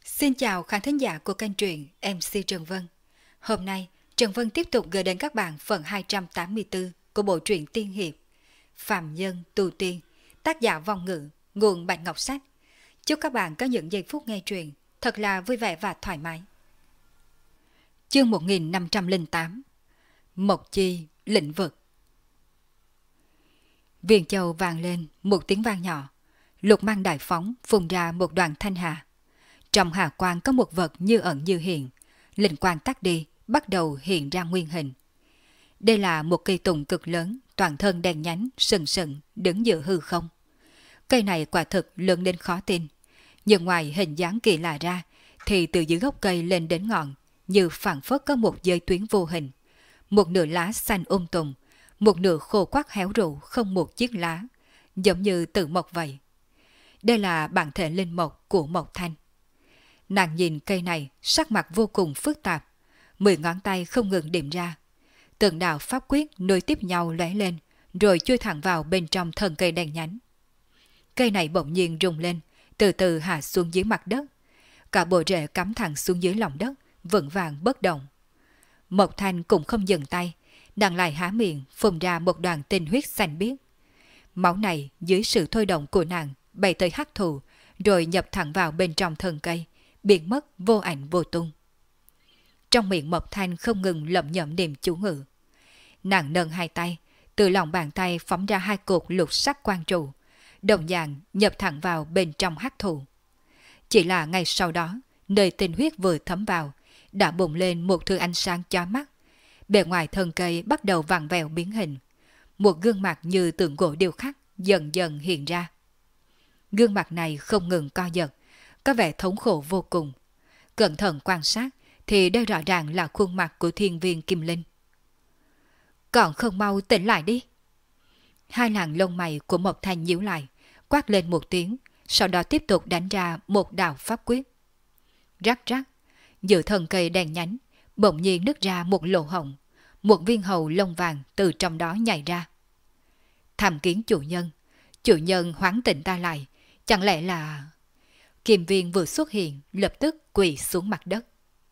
Xin chào khán thính giả của kênh truyện MC Trần Vân. Hôm nay, Trần Vân tiếp tục gửi đến các bạn phần 284 của bộ truyện tiên hiệp Phàm Nhân Tu Tiên, tác giả Vong Ngữ, nguồn Bạch Ngọc Sách. Chúc các bạn có những giây phút nghe truyện thật là vui vẻ và thoải mái. Chương 1508 Mộc Chi lĩnh vực. Viền châu vang lên một tiếng vang nhỏ, lục mang đại phóng phun ra một đoàn thanh hà. Trong hà quang có một vật như ẩn như hiện, linh quang tắt đi, bắt đầu hiện ra nguyên hình. Đây là một cây tùng cực lớn, toàn thân đen nhánh, sừng sừng, đứng giữa hư không. Cây này quả thực lớn đến khó tin, nhưng ngoài hình dáng kỳ lạ ra, thì từ dưới gốc cây lên đến ngọn, như phảng phất có một dây tuyến vô hình. Một nửa lá xanh tùng, một nửa khô quắc héo rũ không một chiếc lá, giống như tự mộc vậy. Đây là bản thể linh mộc của Mộc Thanh. Nàng nhìn cây này, sắc mặt vô cùng phức tạp, 10 ngón tay không ngừng điểm ra. Từng đạo pháp quyết nối tiếp nhau lóe lên, rồi chui thẳng vào bên trong thân cây đen nhánh. Cây này bỗng nhiên rung lên, từ từ hạ xuống dưới mặt đất. Cả bộ rễ cắm thẳng xuống dưới lòng đất, vững vàng bất động. Mộc Thanh cũng không dừng tay, nàng lại há miệng phun ra một đoàn tinh huyết xanh biếc. Máu này dưới sự thôi động của nàng bay tới hắc thụ, rồi nhập thẳng vào bên trong thân cây, biến mất vô ảnh vô tung. Trong miệng Mộc Thanh không ngừng lẩm nhẩm niệm chú ngữ. Nàng nâng hai tay, từ lòng bàn tay phóng ra hai cột lục sắc quang trụ, đồng dạng nhập thẳng vào bên trong hắc thụ. Chỉ là ngay sau đó, nơi tinh huyết vừa thấm vào, đã bùng lên một thứ ánh sáng chói mắt. Bề ngoài thân cây bắt đầu vặn vẹo biến hình. Một gương mặt như tượng gỗ điêu khắc dần dần hiện ra. Gương mặt này không ngừng co giật, có vẻ thống khổ vô cùng. Cẩn thận quan sát thì đây rõ ràng là khuôn mặt của thiên viên Kim Linh. Còn không mau tỉnh lại đi. Hai làn lông mày của Mộc Thanh nhíu lại, quát lên một tiếng, sau đó tiếp tục đánh ra một đạo pháp quyết. Rắc rắc, giữa thân cây đen nhánh, bỗng nhiên nứt ra một lỗ hổng, một viên hầu lông vàng từ trong đó nhảy ra. Tham kiến chủ nhân hoán tỉnh ta lại, chẳng lẽ là... Kim Viên vừa xuất hiện, lập tức quỳ xuống mặt đất.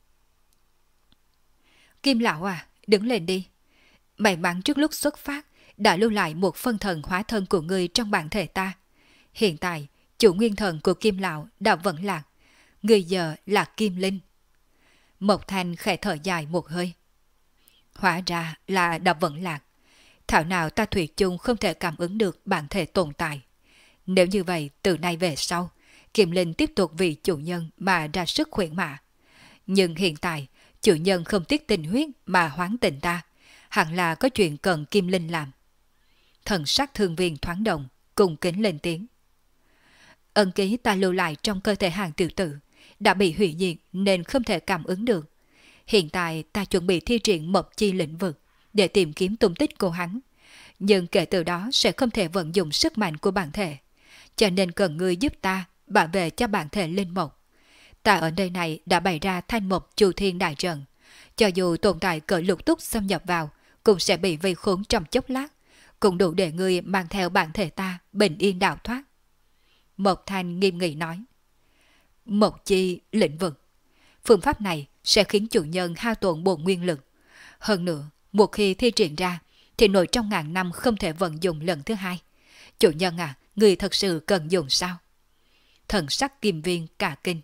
Kim lão à, đứng lên đi. May mắn trước lúc xuất phát, đã lưu lại một phân thần hóa thân của ngươi trong bản thể ta. Hiện tại, chủ nguyên thần của Kim lão đã vẫn lạc. Ngươi giờ là Kim Linh. Mộc Thanh khẽ thở dài một hơi. Hóa ra là đã vẫn lạc. Thảo nào ta thủy chung không thể cảm ứng được bản thể tồn tại. Nếu như vậy, từ nay về sau, Kim Linh tiếp tục vì chủ nhân mà ra sức khuyển mạ. Nhưng hiện tại, chủ nhân không tiếc tình huyết mà hoán tình ta, hẳn là có chuyện cần Kim Linh làm. Thần sắc thương viên thoáng động, cùng kính lên tiếng. Ân ký ta lưu lại trong cơ thể hàng tiểu tử, đã bị hủy diệt nên không thể cảm ứng được. Hiện tại ta chuẩn bị thi triển Mộc Chi lĩnh vực để tìm kiếm tung tích của hắn. Nhưng kể từ đó sẽ không thể vận dụng sức mạnh của bản thể. Cho nên cần ngươi giúp ta bảo vệ cho bản thể linh mộc. Ta ở nơi này đã bày ra thanh mộc chu thiên đại trận. Cho dù tồn tại cỡ lục túc xâm nhập vào, cũng sẽ bị vây khốn trong chốc lát. Cũng đủ để ngươi mang theo bản thể ta bình yên đào thoát. Mộc Thanh nghiêm nghị nói. Mộc Chi lĩnh vực. Phương pháp này sẽ khiến chủ nhân hao tổn bổn nguyên lực. Hơn nữa, một khi thi triển ra, thì nội trong ngàn năm không thể vận dụng lần thứ hai. Chủ nhân à, người thật sự cần dùng sao? Thần sắc Kim Viên cả kinh.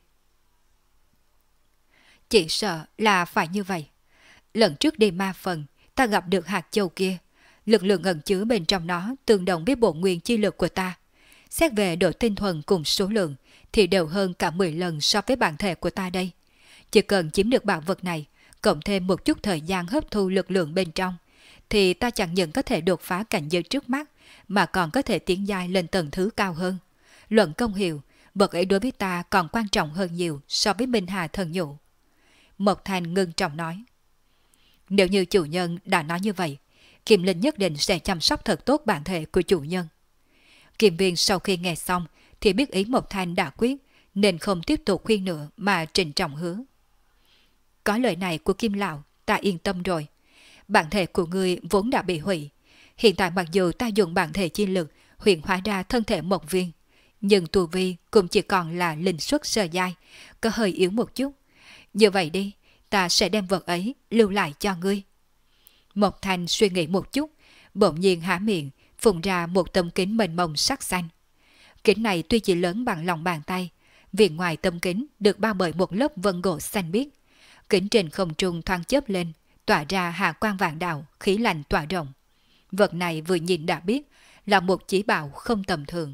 Chỉ sợ là phải như vậy. Lần trước đi ma phần, ta gặp được hạt châu kia. Lực lượng ẩn chứa bên trong nó tương đồng với bộ nguyên chi lực của ta. Xét về độ tinh thuần cùng số lượng, thì đều hơn cả 10 lần so với bản thể của ta đây. Chỉ cần chiếm được bảo vật này, cộng thêm một chút thời gian hấp thu lực lượng bên trong, thì ta chẳng những có thể đột phá cảnh giới trước mắt, mà còn có thể tiến giai lên tầng thứ cao hơn. Luận công hiệu, vật ấy đối với ta còn quan trọng hơn nhiều so với Minh Hà thần nhũ. Mộc Thanh ngưng trọng nói. Nếu như chủ nhân đã nói như vậy, Kim Linh nhất định sẽ chăm sóc thật tốt bản thể của chủ nhân. Kim Viên sau khi nghe xong thì biết ý Mộc Thanh đã quyết, nên không tiếp tục khuyên nữa mà trịnh trọng hứa. Có lời này của Kim lão, ta yên tâm rồi. Bản thể của ngươi vốn đã bị hủy. Hiện tại mặc dù ta dùng bản thể chi lực huyền hóa ra thân thể Mộc Viên, nhưng tu vi cũng chỉ còn là linh xuất sơ giai, có hơi yếu một chút. Như vậy đi, ta sẽ đem vật ấy lưu lại cho ngươi. Mộc Thanh suy nghĩ một chút, bỗng nhiên há miệng, phun ra một tấm kính mênh mông sắc xanh. Kính này tuy chỉ lớn bằng lòng bàn tay, vì ngoài tấm kính được bao bởi một lớp vân gỗ xanh biếc. Kính trên không trung thoáng chớp lên, tỏa ra hạ quang vàng đạo, khí lạnh tỏa rộng. Vật này vừa nhìn đã biết là một chí bảo không tầm thường.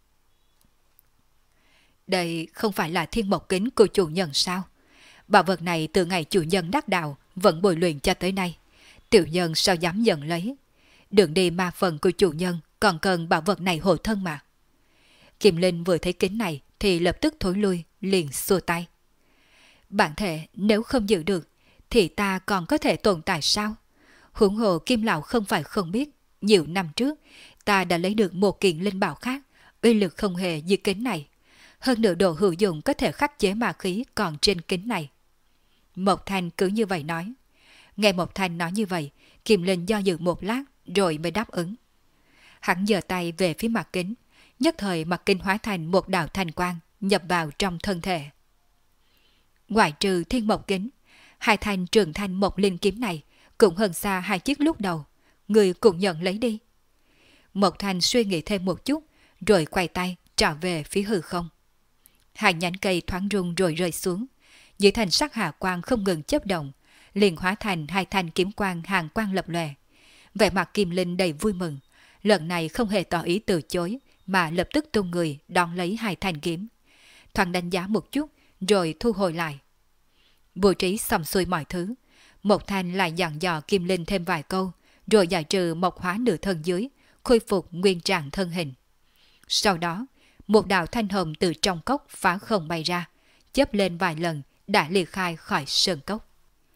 Đây không phải là thiên mộc kính của chủ nhân sao? Bảo vật này từ ngày chủ nhân đắc đạo vẫn bồi luyện cho tới nay. Tiểu nhân sao dám nhận lấy? Đường đi ma phần của chủ nhân còn cần bảo vật này hộ thân mà. Kim Linh vừa thấy kính này thì lập tức thối lui, liền xua tay. Bản thể nếu không giữ được thì ta còn có thể tồn tại sao? Huống hồ Kim Lão không phải không biết, nhiều năm trước ta đã lấy được một kiện linh bảo khác, uy lực không hề như kính này. Hơn nữa đồ hữu dụng có thể khắc chế ma khí còn trên kính này. Mộc Thanh cứ như vậy nói. Nghe Mộc Thanh nói như vậy, Kim Linh do dự một lát rồi mới đáp ứng. Hắn giơ tay về phía mặt kính, nhất thời mặt kính hóa thành một đạo thanh quang nhập vào trong thân thể. Ngoại trừ thiên mộc kính, hai thanh trường thanh mộc linh kiếm này cũng hơn xa hai chiếc lúc đầu, người cũng nhận lấy đi. Mộc Thanh suy nghĩ thêm một chút, rồi quay tay trở về phía hư không. Hai nhánh cây thoáng rung rồi rơi xuống, dưới thành sắc hạ quang không ngừng chớp động, liền hóa thành hai thanh kiếm quang hàng quang lập lòe. Vẻ mặt Kim Linh đầy vui mừng, lần này không hề tỏ ý từ chối, mà lập tức tung người đón lấy hai thanh kiếm. Thoáng đánh giá một chút, rồi thu hồi lại. Bố trí xong xuôi mọi thứ, Mộc Thanh lại dặn dò Kim Linh thêm vài câu, rồi giải trừ mộc hóa nửa thân dưới, khôi phục nguyên trạng thân hình. Sau đó, một đạo thanh hồng từ trong cốc phá không bay ra, chớp lên vài lần đã liệt khai khỏi sơn cốc.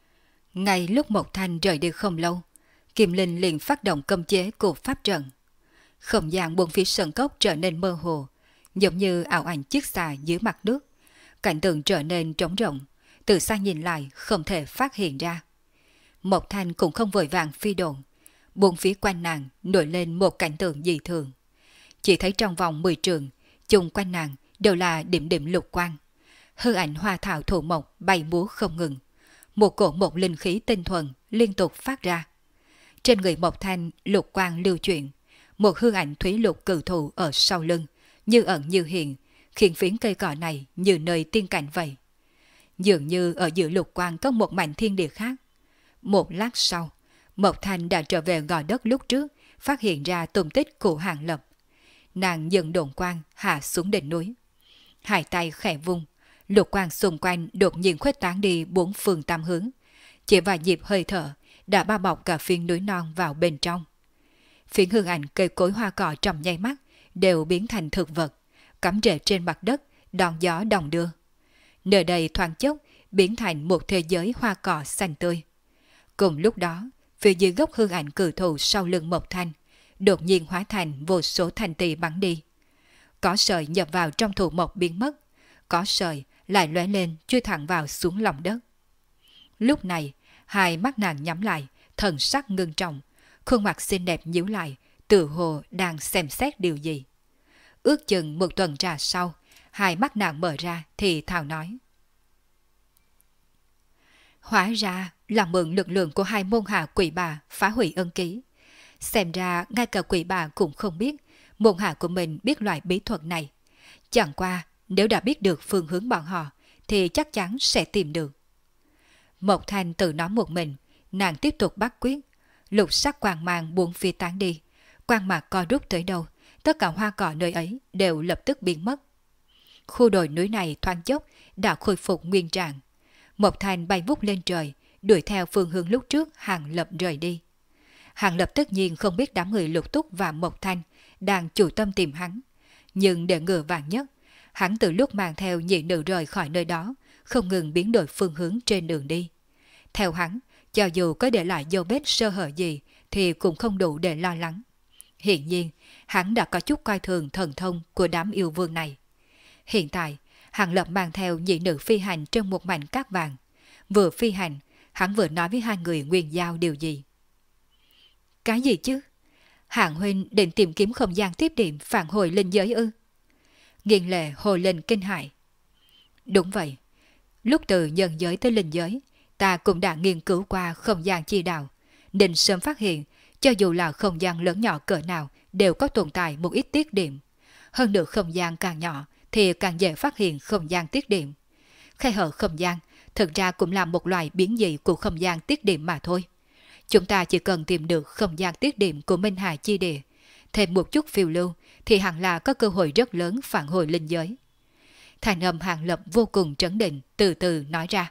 Ngay lúc Mộc Thanh rời đi không lâu, Kim Linh liền phát động cấm chế của pháp trận. Không gian bốn phía sơn cốc trở nên mơ hồ, giống như ảo ảnh chiếc xà dưới mặt nước. Cảnh tượng trở nên trống rỗng, từ xa nhìn lại không thể phát hiện ra. Mộc Thanh cũng không vội vàng phi độn, bốn phía quanh nàng nổi lên một cảnh tượng dị thường. Chỉ thấy trong vòng 10 trường, chung quanh nàng đều là điểm điểm lục quang. Hư ảnh hoa thảo thổ mộc bay múa không ngừng. Một cổ một linh khí tinh thuần liên tục phát ra. Trên người Mộc Thanh lục quang lưu chuyển, một hư ảnh thủy lục cự thụ ở sau lưng, như ẩn như hiện, khiến phiến cây cỏ này như nơi tiên cảnh vậy. Dường như ở giữa lục quang có một mảnh thiên địa khác. Một lát sau, Mộc Thanh đã trở về gò đất lúc trước, phát hiện ra tung tích của Hàng Lập. Nàng dần độn quang hạ xuống đỉnh núi. Hai tay khẽ vung, lục quang xung quanh đột nhiên khuếch tán đi bốn phương tám hướng. Chỉ vài nhịp hơi thở đã bao bọc cả phiến núi non vào bên trong. Phiến hương ảnh cây cối hoa cỏ trong nháy mắt đều biến thành thực vật, cắm rễ trên mặt đất, đón gió đồng đưa. Nơi đây thoáng chốc biến thành một thế giới hoa cỏ xanh tươi. Cùng lúc đó, phía dưới gốc hương ảnh cử thụ sau lưng Mộc Thanh đột nhiên hóa thành vô số thanh tỳ bắn đi. Có sợi nhập vào trong thụ mộc biến mất, có sợi lại lóe lên chui thẳng vào xuống lòng đất. Lúc này, hai mắt nàng nhắm lại, thần sắc ngưng trọng, khuôn mặt xinh đẹp nhíu lại, tự hồ đang xem xét điều gì. Ước chừng một tuần trà sau, hai mắt nàng mở ra thì thào nói. Hóa ra là mượn lực lượng của hai môn hạ quỷ bà phá hủy ân ký. Xem ra ngay cả quỷ bà cũng không biết môn hạ của mình biết loại bí thuật này. Chẳng qua nếu đã biết được phương hướng bọn họ thì chắc chắn sẽ tìm được. Mộc Thanh tự nói một mình, nàng tiếp tục bắt quyết. Lục sắc quang mang buông phi tán đi, quang mạc co rút tới đâu, tất cả hoa cỏ nơi ấy đều lập tức biến mất. Khu đồi núi này thoáng chốc đã khôi phục nguyên trạng. Mộc Thanh bay vút lên trời, đuổi theo phương hướng lúc trước Hàng Lập rời đi. Hàng Lập tất nhiên không biết đám người Lục Túc và Mộc Thanh đang chủ tâm tìm hắn, nhưng để ngừa vạn nhất, hắn từ lúc mang theo nhị nữ rời khỏi nơi đó, không ngừng biến đổi phương hướng trên đường đi. Theo hắn, cho dù có để lại dấu vết sơ hở gì thì cũng không đủ để lo lắng. Hiện nhiên, hắn đã có chút coi thường thần thông của đám yêu vương này. Hiện tại, Hàng Lập mang theo nhị nữ phi hành trên một mảnh cát vàng. Vừa phi hành, hắn vừa nói với hai người Nguyên Giao điều gì. Cái gì chứ? Hạng huynh định tìm kiếm không gian tiếp điểm phản hồi linh giới ư? Nghiền lệ hồ lên kinh hãi. Đúng vậy, lúc từ nhân giới tới linh giới, ta cũng đã nghiên cứu qua không gian chi đạo, nên sớm phát hiện, cho dù là không gian lớn nhỏ cỡ nào đều có tồn tại một ít tiết điểm. Hơn nữa không gian càng nhỏ thì càng dễ phát hiện không gian tiết điểm. Khe hở không gian thực ra cũng là một loại biến dị của không gian tiết điểm mà thôi. Chúng ta chỉ cần tìm được không gian tiết điểm của Minh Hà chi địa, thêm một chút phiêu lưu thì hẳn là có cơ hội rất lớn phản hồi linh giới. Thành âm Hàng Lập vô cùng trấn định, từ từ nói ra.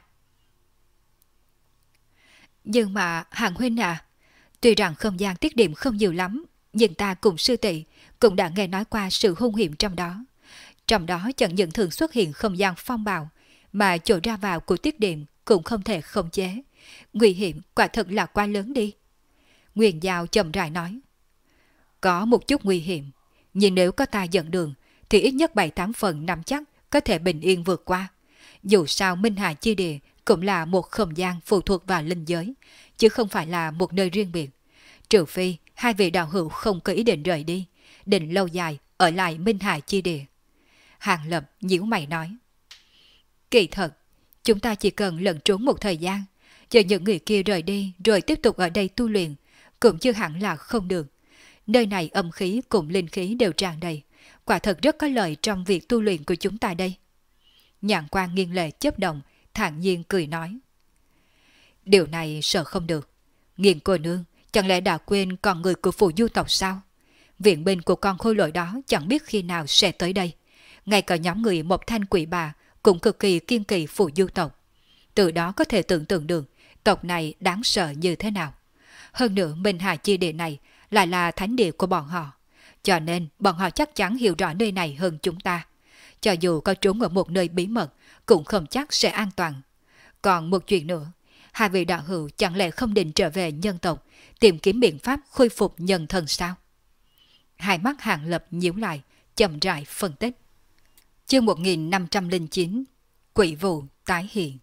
Nhưng mà Hàng huynh à, tuy rằng không gian tiết điểm không nhiều lắm, nhưng ta cùng sư tỷ cũng đã nghe nói qua sự hung hiểm trong đó. Trong đó chẳng những thường xuất hiện không gian phong bạo, mà chỗ ra vào của tiết điểm cũng không thể khống chế. Nguy hiểm quả thật là quá lớn đi. Nguyên Giao chậm rãi nói. Có một chút nguy hiểm, nhưng nếu có ta dẫn đường, thì ít nhất 7-8 phần nắm chắc có thể bình yên vượt qua. Dù sao Minh Hà chi địa cũng là một không gian phụ thuộc vào linh giới, chứ không phải là một nơi riêng biệt. Trừ phi hai vị đạo hữu không có ý định rời đi, định lâu dài ở lại Minh Hà chi địa. Hàng Lập nhíu mày nói. Kỳ thật, chúng ta chỉ cần lẩn trốn một thời gian, chờ những người kia rời đi rồi tiếp tục ở đây tu luyện, cũng chưa hẳn là không được. Nơi này âm khí cùng linh khí đều tràn đầy, quả thật rất có lợi trong việc tu luyện của chúng ta đây. Nhạn Quan Nghiên Lệ chớp động, thản nhiên cười nói. Điều này sợ không được. Nghiên cô nương, chẳng lẽ đã quên con người của Phù Du tộc sao? Viện binh của con khôi lỗi đó chẳng biết khi nào sẽ tới đây. Ngay cả nhóm người Một Thanh Quỷ Bà cũng cực kỳ kiên kỵ Phù Du tộc. Từ đó có thể tưởng tượng được tộc này đáng sợ như thế nào. Hơn nữa Minh Hà chi địa này lại là thánh địa của bọn họ, cho nên bọn họ chắc chắn hiểu rõ nơi này hơn chúng ta. Cho dù có trốn ở một nơi bí mật cũng không chắc sẽ an toàn. Còn một chuyện nữa, hai vị đạo hữu chẳng lẽ không định trở về nhân tộc tìm kiếm biện pháp khôi phục nhân thần sao? Hai mắt Hàng Lập nhíu lại, chậm rãi phân tích. Chương 1509, Quỷ vụ tái hiện.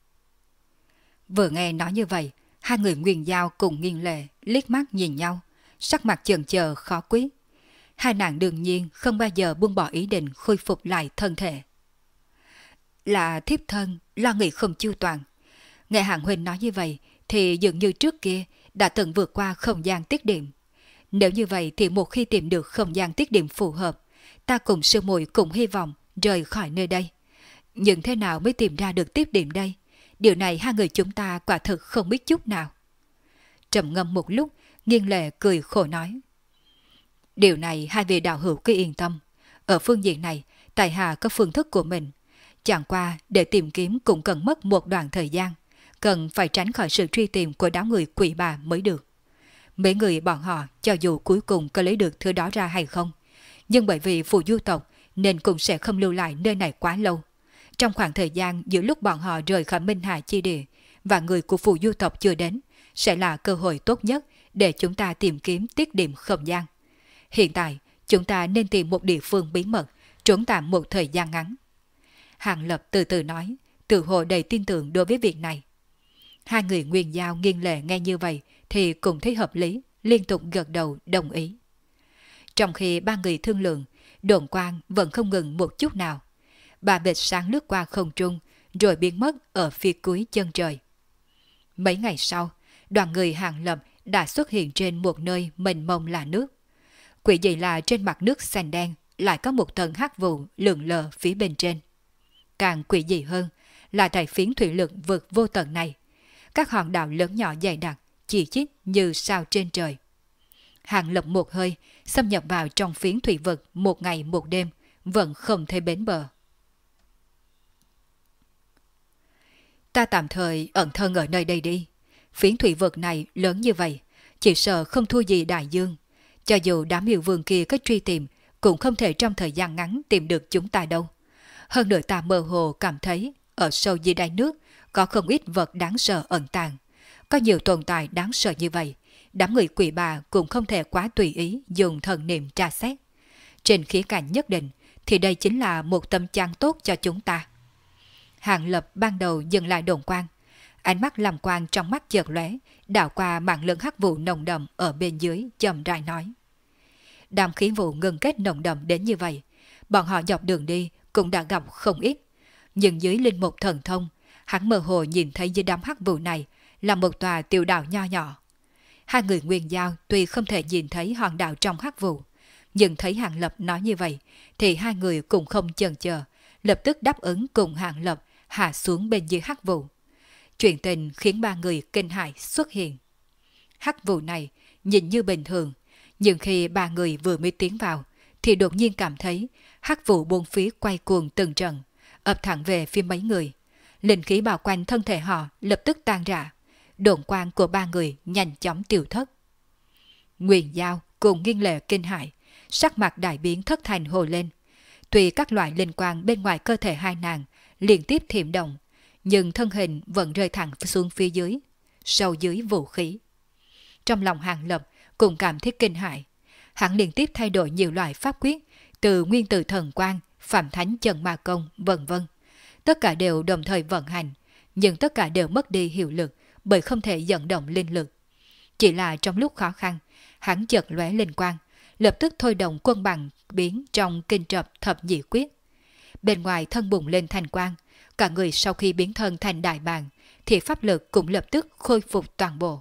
Vừa nghe nói như vậy, hai người Nguyên Giao cùng Nghiên Lệ liếc mắt nhìn nhau, sắc mặt chần chờ khó quyết. Hai nàng đương nhiên không bao giờ buông bỏ ý định khôi phục lại thân thể. Là thiếp thân, lo nghĩ không chu toàn. Nghe Hàng huynh nói như vậy thì dường như trước kia đã từng vượt qua không gian tiết điểm. Nếu như vậy thì một khi tìm được không gian tiết điểm phù hợp, ta cùng sư muội cũng hy vọng rời khỏi nơi đây. Nhưng thế nào mới tìm ra được tiết điểm đây? Điều này hai người chúng ta quả thực không biết chút nào. Trầm ngâm một lúc, Nghiên Lệ cười khổ nói. Điều này hai vị đạo hữu cứ yên tâm. Ở phương diện này, tại hạ có phương thức của mình. Chẳng qua để tìm kiếm cũng cần mất một đoạn thời gian. Cần phải tránh khỏi sự truy tìm của đám người quỷ bà mới được. Mấy người bọn họ cho dù cuối cùng có lấy được thứ đó ra hay không, nhưng bởi vì Phù Du tộc nên cũng sẽ không lưu lại nơi này quá lâu. Trong khoảng thời gian giữa lúc bọn họ rời khỏi Minh Hà chi địa và người của Phù Du tộc chưa đến, sẽ là cơ hội tốt nhất để chúng ta tìm kiếm tiết điểm không gian. Hiện tại, chúng ta nên tìm một địa phương bí mật, trốn tạm một thời gian ngắn. Hàng Lập từ từ nói, tự hồ đầy tin tưởng đối với việc này. Hai người Nguyên Giao Nghiên Lệ nghe như vậy thì cũng thấy hợp lý, liên tục gật đầu đồng ý. Trong khi ba người thương lượng, đồn quang vẫn không ngừng một chút nào. Ba vệt sáng lướt qua không trung, rồi biến mất ở phía cuối chân trời. Mấy ngày sau, đoàn người Hàng Lập đã xuất hiện trên một nơi mênh mông là nước. Quỷ dị là trên mặt nước xanh đen lại có một tầng hắc vụ lượn lờ phía bên trên. Càng quỷ dị hơn là tại phiến thủy lực vực vô tận này, các hòn đảo lớn nhỏ dày đặc chỉ chít như sao trên trời. Hàng Lập một hơi xâm nhập vào trong phiến thủy vực một ngày một đêm, vẫn không thấy bến bờ. Ta tạm thời ẩn thân ở nơi đây đi. Phiến thủy vực này lớn như vậy, chỉ sợ không thua gì đại dương. Cho dù đám yêu vương kia có truy tìm, cũng không thể trong thời gian ngắn tìm được chúng ta đâu. Hơn nữa ta mơ hồ cảm thấy ở sâu dưới đáy nước có không ít vật đáng sợ ẩn tàng. Có nhiều tồn tại đáng sợ như vậy, đám người quỷ bà cũng không thể quá tùy ý dùng thần niệm tra xét. Trên khía cạnh nhất định thì đây chính là một tâm trạng tốt cho chúng ta. Hàng Lập ban đầu dừng lại đồn quang, ánh mắt làm quang trong mắt chợt lóe, đảo qua mảng lớn hắc vụ nồng đậm ở bên dưới, chậm rãi nói: đám khí vụ ngừng kết nồng đậm đến như vậy, bọn họ dọc đường đi cũng đã gặp không ít. Nhưng dưới linh mục thần thông, hắn mơ hồ nhìn thấy dưới đám hắc vụ này là một tòa tiểu đảo nho nhỏ. Hai người Nguyên Giao tuy không thể nhìn thấy hòn đảo trong hắc vụ, nhưng thấy Hàng Lập nói như vậy thì hai người cũng không chần chờ, lập tức đáp ứng cùng Hàng Lập hạ xuống bên dưới hắc vụ. Chuyện tình khiến ba người kinh hãi xuất hiện. Hắc vụ này nhìn như bình thường, nhưng khi ba người vừa mới tiến vào thì đột nhiên cảm thấy hắc vụ bốn phía quay cuồng từng trận, ập thẳng về phía mấy người. Linh khí bao quanh thân thể họ lập tức tan rã, độn quang của ba người nhanh chóng tiêu thất. Nguyên Giao cùng Nghiên Lệ kinh hãi, sắc mặt đại biến thất thành hồ lên. Tuy các loại linh quang bên ngoài cơ thể hai nàng liên tiếp thiểm động, nhưng thân hình vẫn rơi thẳng xuống phía dưới, sâu dưới vũ khí. Trong lòng Hàng Lập cũng cảm thấy kinh hãi, hắn liên tiếp thay đổi nhiều loại pháp quyết, từ nguyên tử thần quang, phạm thánh chân ma công, vân vân. Tất cả đều đồng thời vận hành, nhưng tất cả đều mất đi hiệu lực bởi không thể dẫn động linh lực. Chỉ là trong lúc khó khăn, hắn chợt lóe linh quang, lập tức thôi động quân bằng biến trong kinh trập thập nhị quyết. Bên ngoài thân bùng lên thành quang, cả người sau khi biến thân thành đại bàng, thì pháp lực cũng lập tức khôi phục toàn bộ.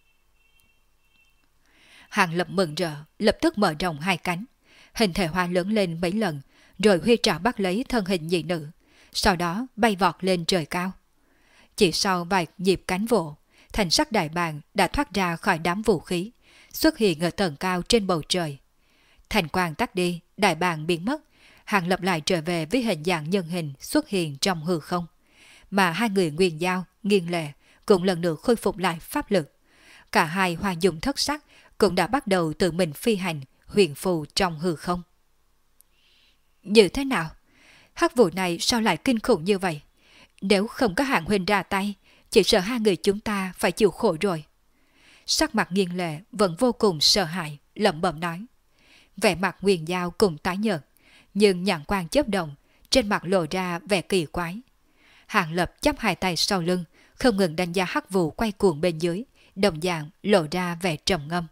Hàng Lập mừng rỡ, lập tức mở rộng hai cánh, hình thể hoa lớn lên mấy lần, rồi huy trảo bắt lấy thân hình nhị nữ, sau đó bay vọt lên trời cao. Chỉ sau vài nhịp cánh vỗ, thành sắc đại bàng đã thoát ra khỏi đám vũ khí, xuất hiện ở tầng cao trên bầu trời. Thành quang tắt đi, đại bàng biến mất, Hàng Lập lại trở về với hình dạng nhân hình xuất hiện trong hư không. Mà hai người Nguyên Giao, Nghiên Lệ cũng lần nữa khôi phục lại pháp lực. Cả hai hoa dung thất sắc cũng đã bắt đầu tự mình phi hành, huyền phù trong hư không. Như thế nào? Hắc vụ này sao lại kinh khủng như vậy? Nếu không có Hạng huynh ra tay, chỉ sợ hai người chúng ta phải chịu khổ rồi. Sắc mặt Nghiên Lệ vẫn vô cùng sợ hãi, lẩm bẩm nói. Vẻ mặt Nguyên Giao cùng tái nhợt, nhưng nhãn quang chớp động, trên mặt lộ ra vẻ kỳ quái. Hàng Lập chắp hai tay sau lưng, không ngừng đánh giá hắc vụ quay cuồng bên dưới, đồng dạng lộ ra vẻ trầm ngâm.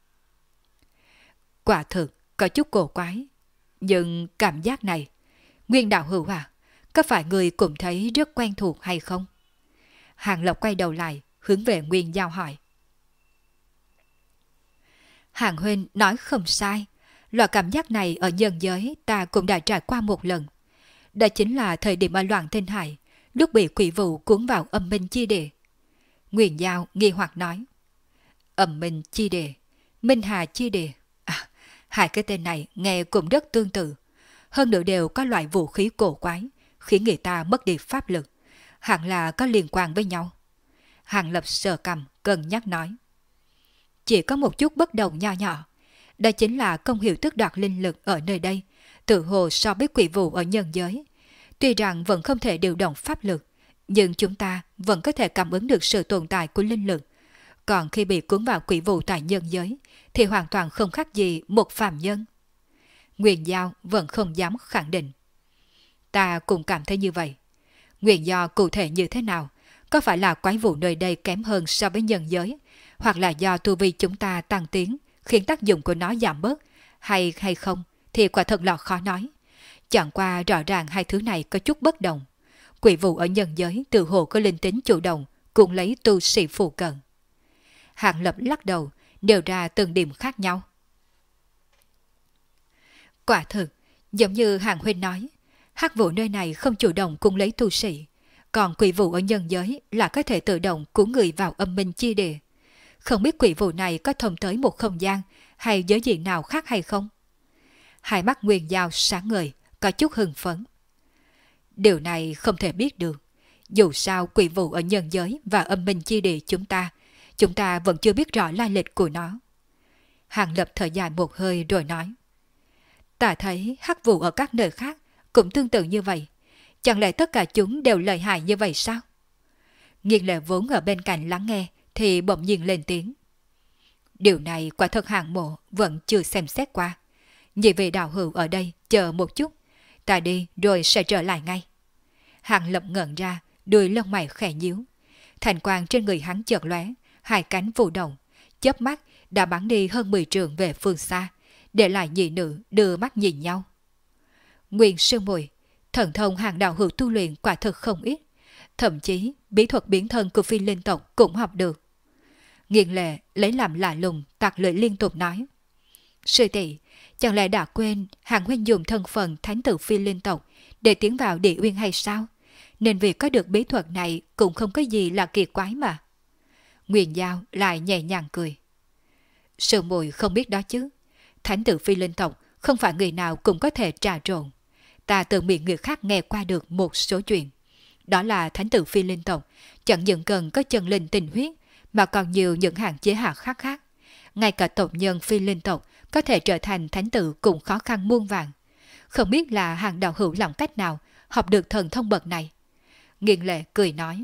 Quả thực có chút cổ quái, nhưng cảm giác này, Nguyên đạo hữu à, có phải người cũng thấy rất quen thuộc hay không? Hàng Lập quay đầu lại, hướng về Nguyên Giao hỏi. Hàng huynh nói không sai, loại cảm giác này ở nhân giới ta cũng đã trải qua một lần. Đó chính là thời điểm ở Loạn Tinh Hải, lúc bị quỷ vụ cuốn vào âm minh chi địa. Nguyên Giao nghi hoặc nói. Âm minh chi địa, Minh Hà chi địa. À, hai cái tên này nghe cũng rất tương tự. Hơn nữa đều có loại vũ khí cổ quái, khiến người ta mất đi pháp lực. Hẳn là có liên quan với nhau. Hàng Lập sờ cằm, cân nhắc nói. Chỉ có một chút bất đồng nho nhỏ. Đó chính là công hiệu tước đoạt linh lực ở nơi đây, tự hồ so với quỷ vụ ở nhân giới. Tuy rằng vẫn không thể điều động pháp lực, nhưng chúng ta vẫn có thể cảm ứng được sự tồn tại của linh lực. Còn khi bị cuốn vào quỷ vụ tại nhân giới, thì hoàn toàn không khác gì một phàm nhân. Nguyên Giao vẫn không dám khẳng định. Ta cũng cảm thấy như vậy. Nguyên do cụ thể như thế nào? Có phải là quái vụ nơi đây kém hơn so với nhân giới? Hoặc là do tu vi chúng ta tăng tiến, khiến tác dụng của nó giảm bớt? Hay không thì quả thật là khó nói. Chẳng qua rõ ràng hai thứ này có chút bất đồng. Quỷ vụ ở nhân giới tự hồ có linh tính chủ động, cũng lấy tu sĩ phụ cận. Hàng Lập lắc đầu, đều ra từng điểm khác nhau. Quả thực, giống như Hàng huynh nói, hắc vụ nơi này không chủ động cùng lấy tu sĩ, còn quỷ vụ ở nhân giới là có thể tự động cuốn người vào âm minh chi địa. Không biết quỷ vụ này có thông tới một không gian hay giới diện nào khác hay không? Hai mắt Nguyên Giao sáng ngời, có chút hưng phấn. Điều này không thể biết được. Dù sao quỷ vụ ở nhân giới và âm minh chi địa chúng ta vẫn chưa biết rõ lai lịch của nó. Hàng Lập thở dài một hơi rồi nói. Ta thấy hắc vụ ở các nơi khác cũng tương tự như vậy. Chẳng lẽ tất cả chúng đều lợi hại như vậy sao? Nghiên Lệ vốn ở bên cạnh lắng nghe thì bỗng nhiên lên tiếng. Điều này quả thật Hàng mộ vẫn chưa xem xét qua. Nhị vị đạo hữu ở đây chờ một chút. Ta đi rồi sẽ trở lại ngay. Hàng Lập ngẩn ra, đuôi lông mày khẽ nhíu. Thành quang trên người hắn chợt lóe, hai cánh vụ động, chớp mắt đã bắn đi hơn 10 trượng về phương xa, để lại nhị nữ đưa mắt nhìn nhau. Nguyên sư muội, thần thông hàng đạo hữu tu luyện quả thực không ít, thậm chí bí thuật biến thân của phi linh tộc cũng học được. Nghiền lệ lấy làm lạ lùng tặc lưỡi liên tục nói. Sư tỷ, chẳng lẽ đã quên Hàng huynh dùng thân phận thánh tử phi linh tộc để tiến vào địa uyên hay sao? Nên việc có được bí thuật này cũng không có gì là kỳ quái mà. Nguyên Giao lại nhẹ nhàng cười. Sư muội không biết đó chứ. Thánh tử phi linh tộc không phải người nào cũng có thể trà trộn. Ta từ miệng người khác nghe qua được một số chuyện. Đó là thánh tử phi linh tộc chẳng những cần có chân linh tình huyết mà còn nhiều những hạn chế hạ khắc khác. Ngay cả tộc nhân phi linh tộc có thể trở thành thánh tử cũng khó khăn muôn vàn. Không biết là Hàng đạo hữu làm cách nào học được thần thông bậc này. Nghiền lệ cười nói.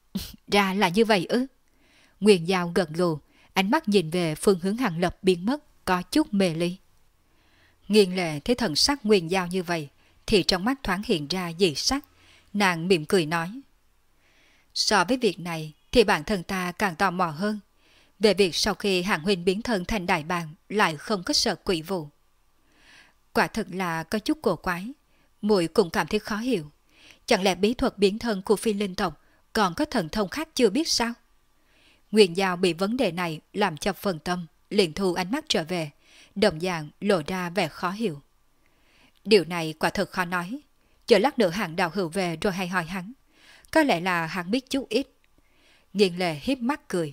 Ra là như vậy ư? Nguyên Giao gật gù, ánh mắt nhìn về phương hướng Hàng Lập biến mất, có chút mê ly. Nghiền lệ thấy thần sắc Nguyên Giao như vậy, thì trong mắt thoáng hiện ra dị sắc. Nàng mỉm cười nói. So với việc này thì bản thân ta càng tò mò hơn. Về việc sau khi Hàng huynh biến thân thành đại bàng lại không có sợ quỷ vụ. Quả thực là có chút cổ quái. Muội cũng cảm thấy khó hiểu. Chẳng lẽ bí thuật biến thân của phi linh tộc còn có thần thông khác chưa biết sao? Nguyên Giao bị vấn đề này làm cho phân tâm, liền thu ánh mắt trở về, đồng dạng lộ ra vẻ khó hiểu. Điều này quả thật khó nói. Chờ lát nữa Hàng đạo hữu về rồi hay hỏi hắn. Có lẽ là hắn biết chút ít. Nghiền lệ hiếp mắt cười.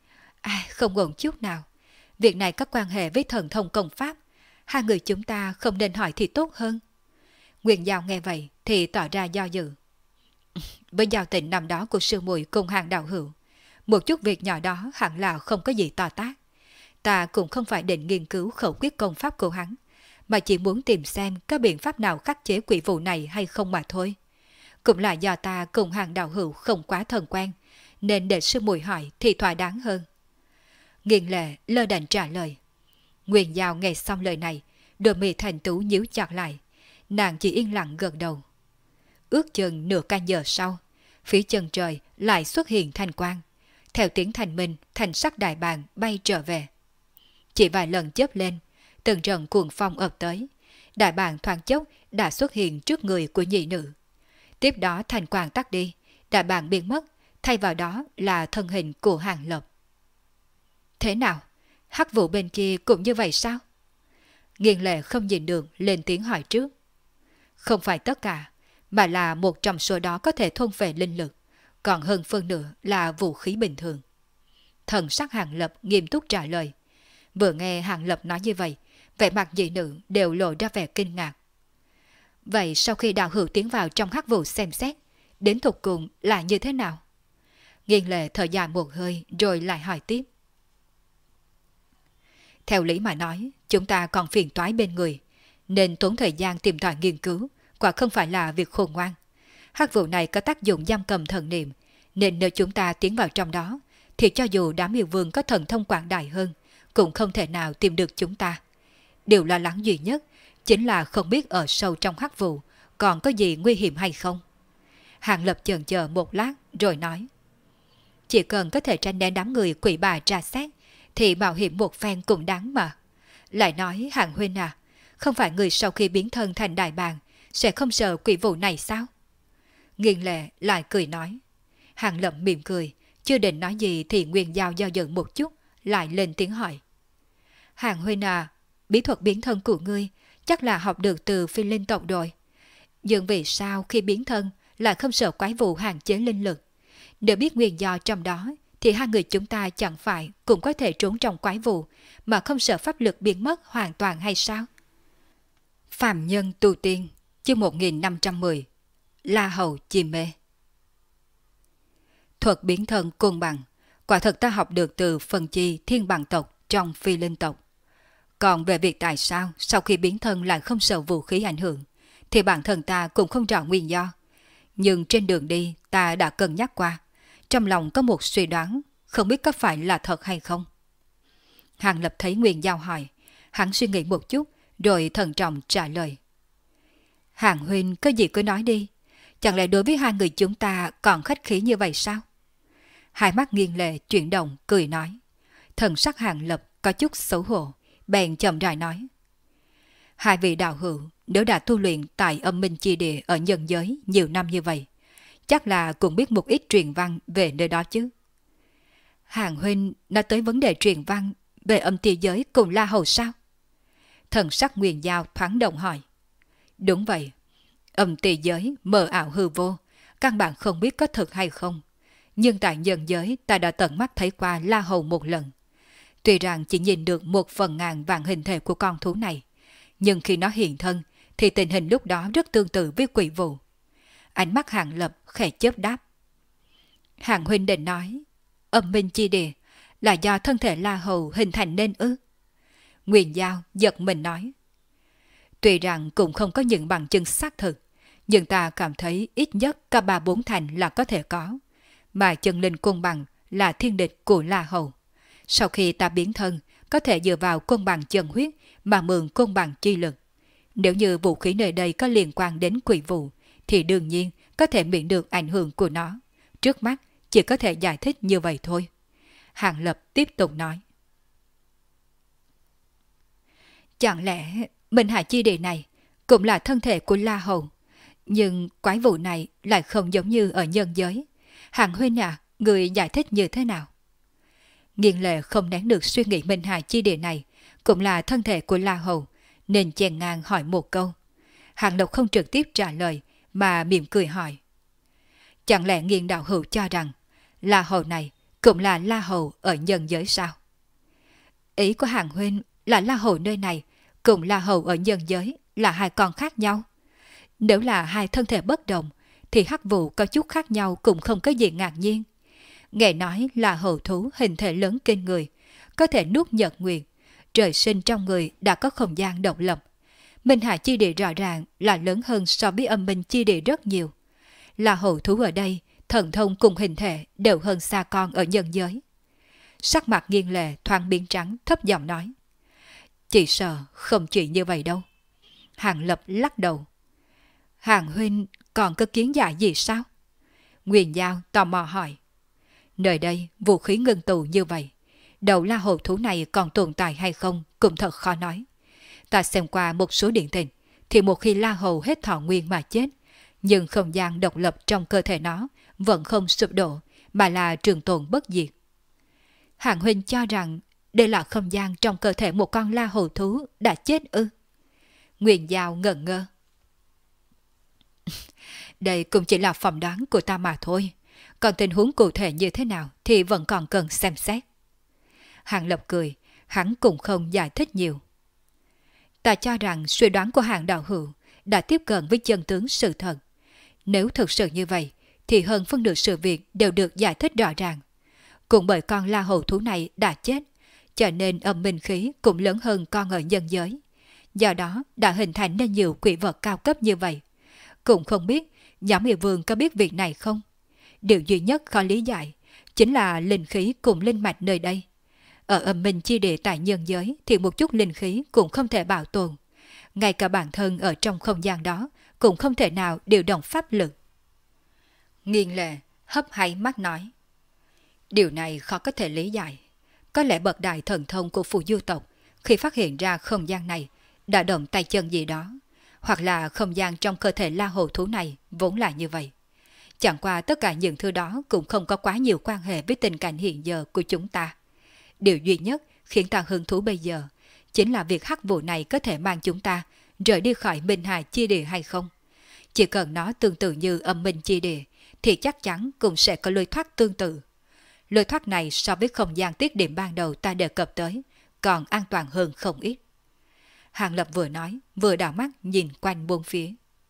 Không ổn chút nào. Việc này có quan hệ với thần thông công pháp. Hai người chúng ta không nên hỏi thì tốt hơn. Nguyên Giao nghe vậy thì tỏ ra do dự. Với giao tình năm đó của sư muội cùng Hàng đạo hữu, một chút việc nhỏ đó hẳn là không có gì to tát. Ta cũng không phải định nghiên cứu khẩu quyết công pháp của hắn, mà chỉ muốn tìm xem có biện pháp nào khắc chế quỷ vụ này hay không mà thôi. Cũng là do ta cùng Hàng đạo hữu không quá thân quen, nên để sư muội hỏi thì thỏa đáng hơn. Nghiền lệ lơ đành trả lời. Nguyên Giao nghe xong lời này, đôi mi thành tú nhíu chặt lại. Nàng chỉ yên lặng gật đầu. Ước chừng nửa canh giờ sau, phía chân trời lại xuất hiện thanh quang. Theo tiếng thanh minh, thanh sắc đại bàng bay trở về. Chỉ vài lần chớp lên, từng trận cuồng phong ập tới. Đại bàng thoáng chốc đã xuất hiện trước người của nhị nữ. Tiếp đó thanh quang tắt đi, đại bàng biến mất, thay vào đó là thân hình của Hàng Lập. Thế nào? Hắc vụ bên kia cũng như vậy sao? Nghiền lệ không nhìn được lên tiếng hỏi trước. Không phải tất cả, mà là một trong số đó có thể thôn phệ linh lực, còn hơn phân nửa là vũ khí bình thường. Thần sắc Hàng Lập nghiêm túc trả lời. Vừa nghe Hàng Lập nói như vậy, vẻ mặt dị nữ đều lộ ra vẻ kinh ngạc. Vậy sau khi đạo hữu tiến vào trong hắc vụ xem xét, đến thục cùng là như thế nào? Nghiền lệ thở dài một hơi rồi lại hỏi tiếp. Theo lý mà nói, chúng ta còn phiền toái bên người, nên tốn thời gian tìm tòi nghiên cứu, quả không phải là việc khôn ngoan. Hắc vụ này có tác dụng giam cầm thần niệm, nên nếu chúng ta tiến vào trong đó, thì cho dù đám yêu vương có thần thông quảng đại hơn, cũng không thể nào tìm được chúng ta. Điều lo lắng duy nhất chính là không biết ở sâu trong hắc vụ còn có gì nguy hiểm hay không. Hàng Lập chần chờ một lát rồi nói. Chỉ cần có thể tránh né đám người quỷ bà tra xét, thì mạo hiểm một phen cũng đáng mà. Lại nói Hàng huynh à, không phải người sau khi biến thân thành đại bàng sẽ không sợ quỷ vụ này sao? Nghiền lệ lại cười nói. Hàng Lập mỉm cười, chưa định nói gì thì Nguyên Giao do dự một chút, lại lên tiếng hỏi. Hàng huynh à, bí thuật biến thân của ngươi chắc là học được từ phi linh tộc rồi. Nhưng vì sao khi biến thân lại không sợ quái vụ hạn chế linh lực? Nếu biết nguyên do trong đó, thì hai người chúng ta chẳng phải cũng có thể trốn trong quái vụ mà không sợ pháp lực biến mất hoàn toàn hay sao? Phàm nhân tu tiên, chương 1510, La Hầu chi mê. Thuật biến thân côn bằng, quả thật ta học được từ phần chi thiên bằng tộc trong phi linh tộc. Còn về việc tại sao sau khi biến thân lại không sợ vũ khí ảnh hưởng, thì bản thân ta cũng không rõ nguyên do. Nhưng trên đường đi ta đã cân nhắc qua, trong lòng có một suy đoán, không biết có phải là thật hay không. Hàng Lập thấy Nguyên Giao hỏi, hắn suy nghĩ một chút, rồi thận trọng trả lời. Hàng huynh có gì cứ nói đi, chẳng lẽ đối với hai người chúng ta còn khách khí như vậy sao? Hai mắt Nghiền lệ chuyển động, cười nói. Thần sắc Hàng Lập có chút xấu hổ, bèn chậm rãi nói. Hai vị đạo hữu nếu đã tu luyện tại âm minh chi địa ở nhân giới nhiều năm như vậy, chắc là cũng biết một ít truyền văn về nơi đó chứ. Hàng huynh nói tới vấn đề truyền văn về âm ti giới cùng La Hầu sao? Thần sắc Nguyên Giao thoáng động hỏi. Đúng vậy, âm ti giới mờ ảo hư vô, căn bản không biết có thực hay không. Nhưng tại nhân giới ta đã tận mắt thấy qua La Hầu một lần. Tuy rằng chỉ nhìn được 1/1000 vạn hình thể của con thú này, nhưng khi nó hiện thân thì tình hình lúc đó rất tương tự với quỷ vụ. Ánh mắt Hàng Lập khẽ chớp đáp. Hàng huynh định nói, âm minh chi địa là do thân thể La Hầu hình thành nên ư? Nguyên Giao giật mình nói. Tuy rằng cũng không có những bằng chứng xác thực, nhưng ta cảm thấy ít nhất cả 3-4 thành là có thể có. Mà chân linh côn bằng là thiên địch của La Hầu. Sau khi ta biến thân, có thể dựa vào côn bằng chân huyết mà mượn côn bằng chi lực. Nếu như vũ khí nơi đây có liên quan đến quỷ vụ, thì đương nhiên có thể miễn được ảnh hưởng của nó. Trước mắt chỉ có thể giải thích như vậy thôi. Hàng Lập tiếp tục nói. Chẳng lẽ Minh Hải chi địa này cũng là thân thể của La Hầu, nhưng quái vụ này lại không giống như ở nhân giới. Hàng huynh à, người giải thích như thế nào? Nghiên Lệ không nén được suy nghĩ Minh Hải chi địa này cũng là thân thể của La Hầu, nên chèn ngang hỏi một câu. Hàng Lộc không trực tiếp trả lời mà mỉm cười hỏi. Chẳng lẽ Nghiên đạo hữu cho rằng La Hầu này cũng là La Hầu ở nhân giới sao? Ý của Hàng huynh là La Hầu nơi này cùng La Hầu ở nhân giới là hai con khác nhau. Nếu là hai thân thể bất đồng thì hắc vụ có chút khác nhau cũng không có gì ngạc nhiên. Nghe nói là hầu thú hình thể lớn kinh người, có thể nuốt nhật nguyệt, trời sinh trong người đã có không gian độc lập. Minh Hải chi địa rõ ràng là lớn hơn so với âm minh chi địa rất nhiều. Là hầu thú ở đây, thần thông cùng hình thể đều hơn xa con ở nhân giới. Sắc mặt Nghiên Lệ thoáng biến trắng, thấp giọng nói. Chỉ sợ không chỉ như vậy đâu. Hàng Lập lắc đầu. Hàng huynh còn có kiến giải gì sao? Nguyên Giao tò mò hỏi. Nơi đây vũ khí ngưng tụ như vậy, đầu La Hầu thú này còn tồn tại hay không cũng thật khó nói. Ta xem qua một số điện tình, thì một khi La Hầu hết thọ nguyên mà chết, nhưng không gian độc lập trong cơ thể nó vẫn không sụp đổ, mà là trường tồn bất diệt. Hàng huynh cho rằng đây là không gian trong cơ thể một con La Hầu thú đã chết ư? Nguyên Giao ngẩn ngơ. Đây cũng chỉ là phỏng đoán của ta mà thôi. Còn tình huống cụ thể như thế nào thì vẫn còn cần xem xét. Hàng Lập cười, hắn cũng không giải thích nhiều. Ta cho rằng suy đoán của Hàng đạo hữu đã tiếp cận với chân tướng sự thật. Nếu thực sự như vậy, thì hơn phân nửa sự việc đều được giải thích rõ ràng. Cũng bởi con La Hầu thú này đã chết, cho nên âm minh khí cũng lớn hơn con ở nhân giới. Do đó đã hình thành nên nhiều quỷ vật cao cấp như vậy. Cũng không biết nhóm yêu vương có biết việc này không? Điều duy nhất khó lý giải chính là linh khí cùng linh mạch nơi đây. Ở âm minh chi địa tại nhân giới thì một chút linh khí cũng không thể bảo tồn. Ngay cả bản thân ở trong không gian đó cũng không thể nào điều động pháp lực. Nghiên Lệ hấp háy mắt nói. Điều này khó có thể lý giải. Có lẽ bậc đại thần thông của phù du tộc khi phát hiện ra không gian này đã động tay chân gì đó. Hoặc là không gian trong cơ thể La Hầu thú này vốn là như vậy. Chẳng qua tất cả những thứ đó cũng không có quá nhiều quan hệ với tình cảnh hiện giờ của chúng ta. Điều duy nhất khiến ta hứng thú bây giờ chính là việc hắc vụ này có thể mang chúng ta rời đi khỏi Minh Hải chi địa hay không. Chỉ cần nó tương tự như âm minh chi địa thì chắc chắn cũng sẽ có lối thoát tương tự. Lối thoát này so với không gian tiết điểm ban đầu ta đề cập tới còn an toàn hơn không ít. Hàng Lập vừa nói vừa đảo mắt nhìn quanh bốn phía.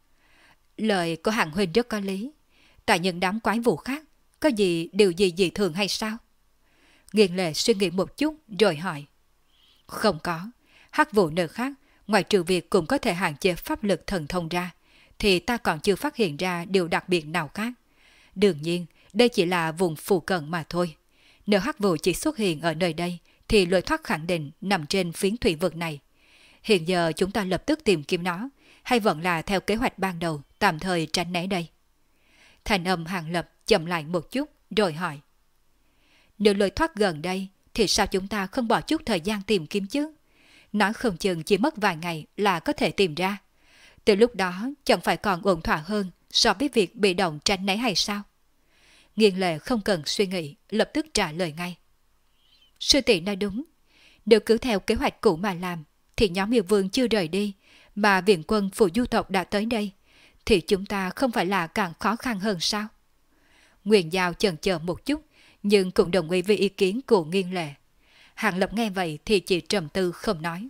Lời của Hàng huynh rất có lý. Tại những đám quái vụ khác có điều gì dị thường hay sao? Nghiên Lệ suy nghĩ một chút rồi hỏi. Không có. Hắc vụ nơi khác ngoài trừ việc cũng có thể hạn chế pháp lực thần thông ra thì ta còn chưa phát hiện ra điều đặc biệt nào khác. Đương nhiên đây chỉ là vùng phụ cận mà thôi. Nếu hắc vụ chỉ xuất hiện ở nơi đây thì lối thoát khẳng định nằm trên phiến thủy vực này. Hiện giờ chúng ta lập tức tìm kiếm nó, hay vẫn là theo kế hoạch ban đầu tạm thời tránh né đây? Thành âm Hàng Lập chậm lại một chút rồi hỏi. Nếu lối thoát gần đây thì sao chúng ta không bỏ chút thời gian tìm kiếm chứ? nói không chừng chỉ mất vài ngày là có thể tìm ra. Từ lúc đó chẳng phải còn ổn thỏa hơn so với việc bị động tránh né hay sao? Nghiên Lệ không cần suy nghĩ, lập tức trả lời ngay. Sư tỷ nói đúng, nếu cứ theo kế hoạch cũ mà làm, thì nhóm yêu vương chưa rời đi, mà viện quân phù du tộc đã tới đây, thì chúng ta không phải là càng khó khăn hơn sao? Nguyên Giao chần chờ một chút, nhưng cũng đồng ý với ý kiến của Nghiên Lệ. Hàng Lập nghe vậy thì chỉ trầm tư không nói.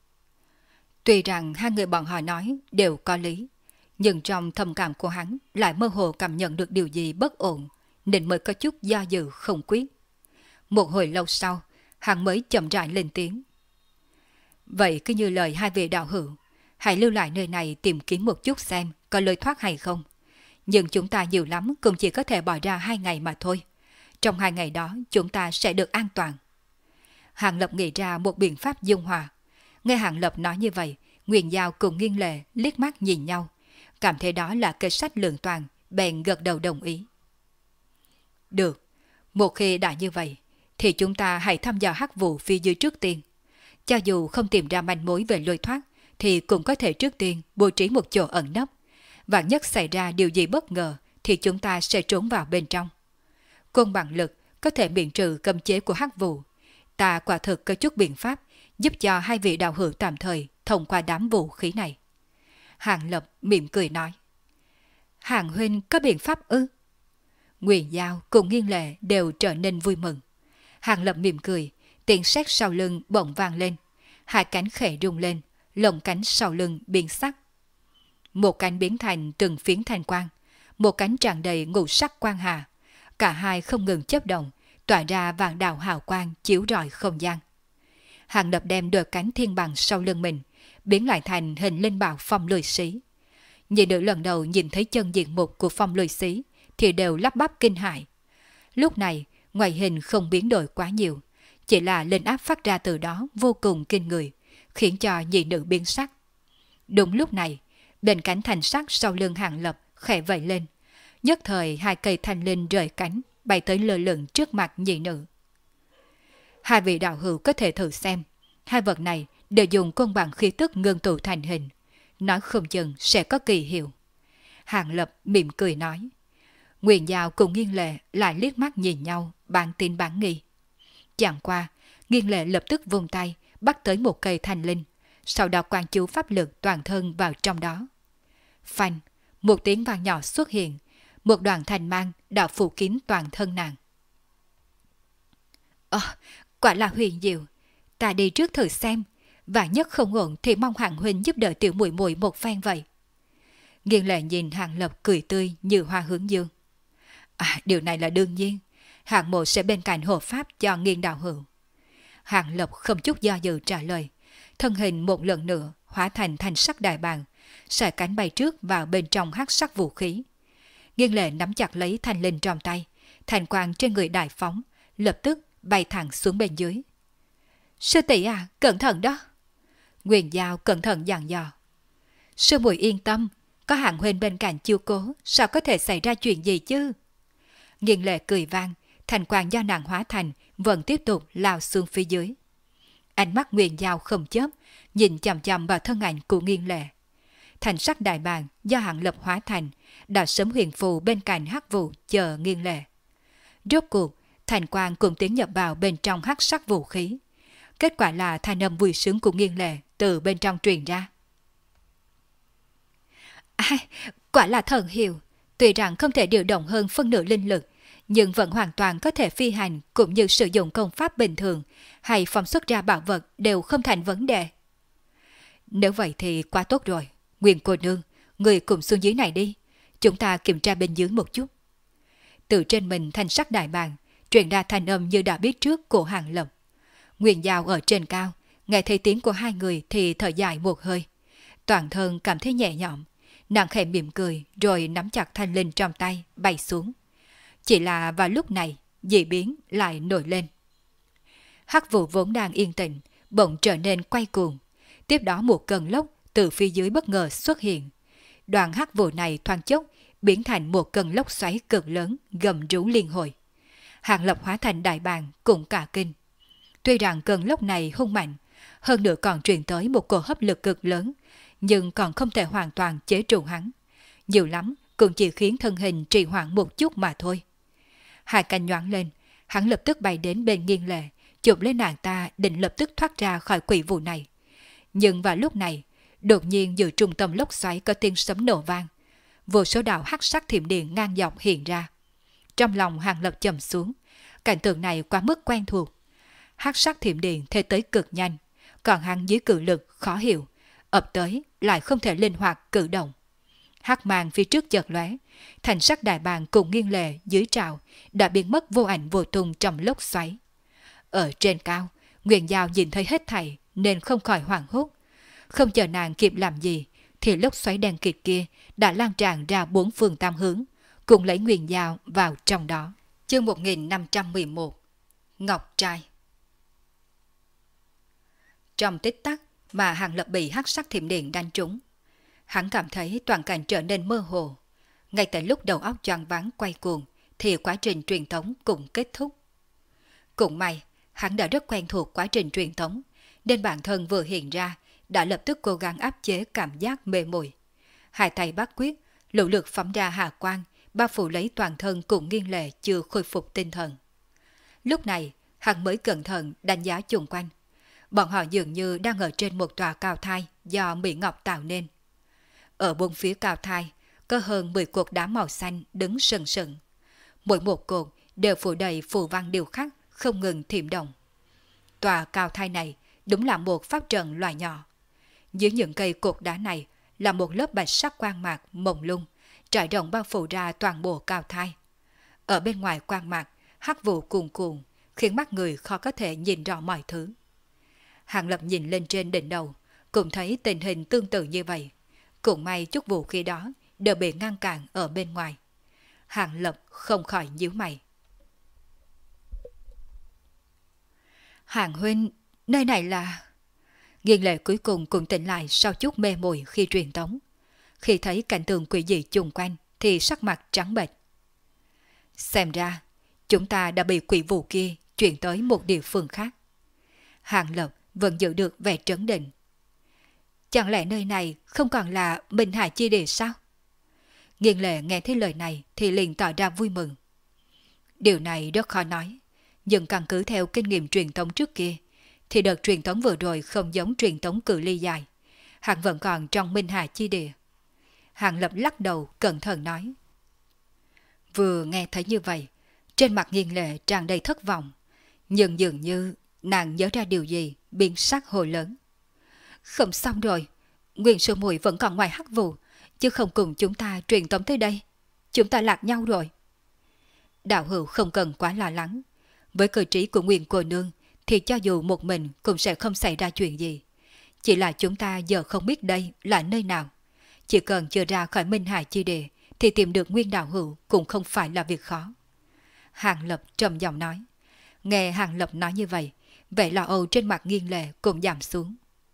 Tuy rằng hai người bọn họ nói đều có lý, nhưng trong thâm cảm của hắn lại mơ hồ cảm nhận được điều gì bất ổn, nên mới có chút do dự không quyết. Một hồi lâu sau, hắn mới chậm rãi lên tiếng. Vậy cứ như lời hai vị đạo hữu, hãy lưu lại nơi này tìm kiếm một chút xem có lối thoát hay không. Nhưng chúng ta nhiều lắm cũng chỉ có thể bỏ ra 2 ngày mà thôi. Trong 2 ngày đó chúng ta sẽ được an toàn. Hàng Lập nghĩ ra một biện pháp dung hòa. Nghe Hàng Lập nói như vậy, Nguyên Giao cùng Nghiên Lệ liếc mắt nhìn nhau, cảm thấy đó là kế sách lương toàn, bèn gật đầu đồng ý. Được, một khi đã như vậy, thì chúng ta hãy thăm dò hắc vụ phía dưới trước tiên. Cho dù không tìm ra manh mối về lối thoát, thì cũng có thể trước tiên bố trí một chỗ ẩn nấp. Vạn nhất xảy ra điều gì bất ngờ, thì chúng ta sẽ trốn vào bên trong. Côn bằng lực có thể miễn trừ cấm chế của hắc vụ. Ta quả thực có chút biện pháp giúp cho hai vị đạo hữu tạm thời thông qua đám vũ khí này. Hàng Lập mỉm cười nói. Hàng huynh có biện pháp ư? Nguyên Giao cùng Nghiên Lệ đều trở nên vui mừng. Hàng Lập mỉm cười, tiếng sét sau lưng bỗng vang lên. Hai cánh khẽ rung lên, lồng cánh sau lưng biến sắc. Một cánh biến thành từng phiến thanh quang, một cánh tràn đầy ngũ sắc quang hà. Cả hai không ngừng chớp động, tỏa ra vạn đạo hào quang chiếu rọi không gian. Hàng Lập đem đôi cánh thiên bằng sau lưng mình, biến lại thành hình linh bảo phong lôi xí. Nhị nữ lần đầu nhìn thấy chân diện mục của phong lôi xí, thì đều lắp bắp kinh hãi. Lúc này, ngoại hình không biến đổi quá nhiều, chỉ là linh áp phát ra từ đó vô cùng kinh người, khiến cho nhị nữ biến sắc. Đúng lúc này, bên cánh thành sắc sau lưng Hàng Lập khẽ vẫy lên, nhất thời hai cây thanh linh rời cánh, bay tới lơ lửng trước mặt nhị nữ. Hai vị đạo hữu có thể thử xem, hai vật này đều dùng cân bằng khí tức ngưng tụ thành hình, nói không chừng sẽ có kỳ hiệu. Hàng Lập mỉm cười nói. Nguyên Giao cùng Nghiên Lệ lại liếc mắt nhìn nhau, bán tin bán nghi. Chẳng qua, Nghiên Lệ lập tức vung tay, bắt tới một cây thanh linh, sau đó quan chú pháp lực toàn thân vào trong đó. Phanh, một tiếng vang nhỏ xuất hiện, một đoàn thanh mang đã phủ kín toàn thân nàng. Quả là huyền diệu, ta đi trước thử xem, và nhất không ổn thì mong Hàng huynh giúp đỡ tiểu muội muội một phen vậy. Nghiên Lệ nhìn Hàng Lập cười tươi như hoa hướng dương. Điều này là đương nhiên, Hàng mộ sẽ bên cạnh hộ pháp cho Nghiên đạo hữu. Hàng Lập không chút do dự trả lời, thân hình một lần nữa hóa thành thanh sắc đại bàng, sải cánh bay trước vào bên trong hắc sắc vũ khí. Nghiên Lệ nắm chặt lấy thanh linh trong tay, thanh quang trên người đại phóng, lập tức bay thẳng xuống bên dưới. Sư tỷ à, cẩn thận đó. Nguyên Giao cẩn thận dặn dò. Sư muội yên tâm, có Hàng huynh bên cạnh chiếu cố, sao có thể xảy ra chuyện gì chứ? Nghiên Lệ cười vang, thanh quang do nàng hóa thành vẫn tiếp tục lao xuống phía dưới. Ánh mắt Nguyên Giao không chớp, nhìn chằm chằm vào thân ảnh của Nghiên Lệ. Thành sắc đại bàng do Hàng Lập hóa thành đã sớm huyền phù bên cạnh hắc vụ chờ Nghiên Lệ. Rốt cuộc, thành quang cùng tiến nhập vào bên trong hắc sắc vũ khí. Kết quả là thanh âm vui sướng của Nghiên Lệ từ bên trong truyền ra. Quả là thần hiệu, tuy rằng không thể điều động hơn phân nửa linh lực, nhưng vẫn hoàn toàn có thể phi hành cũng như sử dụng công pháp bình thường hay phóng xuất ra bảo vật đều không thành vấn đề. Nếu vậy thì quá tốt rồi. Nguyên cô nương, người cùng xuống dưới này đi. Chúng ta kiểm tra bên dưới một chút. Từ trên mình thanh sắc đại bàng truyền ra thanh âm như đã biết trước của Hàng Lập. Nguyên Giao ở trên cao, nghe thấy tiếng của hai người thì thở dài một hơi. Toàn thân cảm thấy nhẹ nhõm, nàng khẽ mỉm cười rồi nắm chặt thanh linh trong tay bay xuống. Chỉ là vào lúc này, dị biến lại nổi lên. Hắc vụ vốn đang yên tĩnh, bỗng trở nên quay cuồng. Tiếp đó một cơn lốc từ phía dưới bất ngờ xuất hiện. Đoàn hắc vụ này thoáng chốc biến thành một cơn lốc xoáy cực lớn gầm rú liên hồi. Hàng Lập hóa thành đại bàng cũng cả kinh. Tuy rằng cơn lốc này hung mạnh, hơn nữa còn truyền tới một cổ hấp lực cực lớn, nhưng còn không thể hoàn toàn chế trụ hắn. Nhiều lắm cũng chỉ khiến thân hình trì hoãn một chút mà thôi. Hai cánh nhoáng lên, hắn lập tức bay đến bên Nghiên Lệ, chụp lấy nàng ta định lập tức thoát ra khỏi quỷ vụ này. Nhưng vào lúc này, đột nhiên giữa trung tâm lốc xoáy có tiếng sấm nổ vang. Vô số đạo hắc sắc thiểm điện ngang dọc hiện ra. Trong lòng Hàng Lập trầm xuống, cảnh tượng này quá mức quen thuộc. Hắc sắc thiểm điện theo tới cực nhanh, còn hắn dưới cự lực khó hiểu, ập tới lại không thể linh hoạt cử động. Hắc mang phía trước chợt lóe, thành sắc đại bàng cùng Nghiên Lệ dưới trào đã biến mất vô ảnh vô tung trong lốc xoáy. Ở trên cao, Nguyên Giao nhìn thấy hết thảy nên không khỏi hoảng hốt. Không chờ nàng kịp làm gì, thì lốc xoáy đen kịt kia đã lan tràn ra bốn phương tam hướng, cùng lấy Nguyên Giao vào trong đó. Chương 1511 Ngọc Trai. Trong tích tắc mà Hàng Lập bị hắc sắc thiểm điện đánh trúng, hắn cảm thấy toàn cảnh trở nên mơ hồ. Ngay tại lúc đầu óc choáng váng quay cuồng, thì quá trình truyền tống cũng kết thúc. Cũng may, hắn đã rất quen thuộc quá trình truyền tống, nên bản thân vừa hiện ra đã lập tức cố gắng áp chế cảm giác mê muội. Hai tay bắt quyết, lũ lực phóng ra hà quang, bao phủ lấy toàn thân cùng Nghiên Lệ chưa khôi phục tinh thần. Lúc này, hắn mới cẩn thận đánh giá chung quanh. Bọn họ dường như đang ở trên một tòa cao thai do Mỹ Ngọc tạo nên. Ở bốn phía cao thai, có hơn 10 cột đá màu xanh đứng sừng sững. Mỗi một cột đều phủ đầy phù văn điêu khắc, không ngừng thiểm động. Tòa cao thai này đúng là một pháp trận loại nhỏ. Dưới những cây cột đá này là một lớp bạch sắc quang mạc mông lung, trải rộng bao phủ ra toàn bộ cao thai. Ở bên ngoài quang mạc, hắc vụ cuồn cuộn, khiến mắt người khó có thể nhìn rõ mọi thứ. Hàng Lập nhìn lên trên đỉnh đầu, cũng thấy tình hình tương tự như vậy. Cũng may chút vũ khí đó đều bị ngăn cản ở bên ngoài. Hàng Lập không khỏi nhíu mày. Hàng huynh, nơi này là... Nghiên Lệ cuối cùng cũng tỉnh lại sau chút mê muội khi truyền tống. Khi thấy cảnh tượng quỷ dị chung quanh thì sắc mặt trắng bệch. Xem ra, chúng ta đã bị quỷ vụ kia chuyển tới một địa phương khác. Hàng Lập vẫn giữ được vẻ trấn định. Chẳng lẽ nơi này không còn là Minh Hải chi địa sao? Nghiên Lệ nghe thấy lời này thì liền tỏ ra vui mừng. Điều này rất khó nói, nhưng căn cứ theo kinh nghiệm truyền tống trước kia, thì đợt truyền tống vừa rồi không giống truyền tống cự ly dài. Hắn vẫn còn trong Minh Hải chi địa. Hàng Lập lắc đầu cẩn thận nói. Vừa nghe thấy như vậy, trên mặt Nghiên Lệ tràn đầy thất vọng, nhưng dường như nàng nhớ ra điều gì, biến sắc hồi lớn. Không xong rồi, Nguyên Sư Muội vẫn còn ngoài hắc vụ, chứ không cùng chúng ta truyền tống tới đây. Chúng ta lạc nhau rồi. Đạo hữu không cần quá lo lắng. Với cơ trí của Nguyên cô nương thì cho dù một mình cũng sẽ không xảy ra chuyện gì. Chỉ là chúng ta giờ không biết đây là nơi nào. Chỉ cần chưa ra khỏi Minh Hải chi địa thì tìm được Nguyên đạo hữu cũng không phải là việc khó. Hàng Lập trầm giọng nói. Nghe Hàng Lập nói như vậy, vẻ lo âu trên mặt Nghiên Lệ cũng giảm xuống.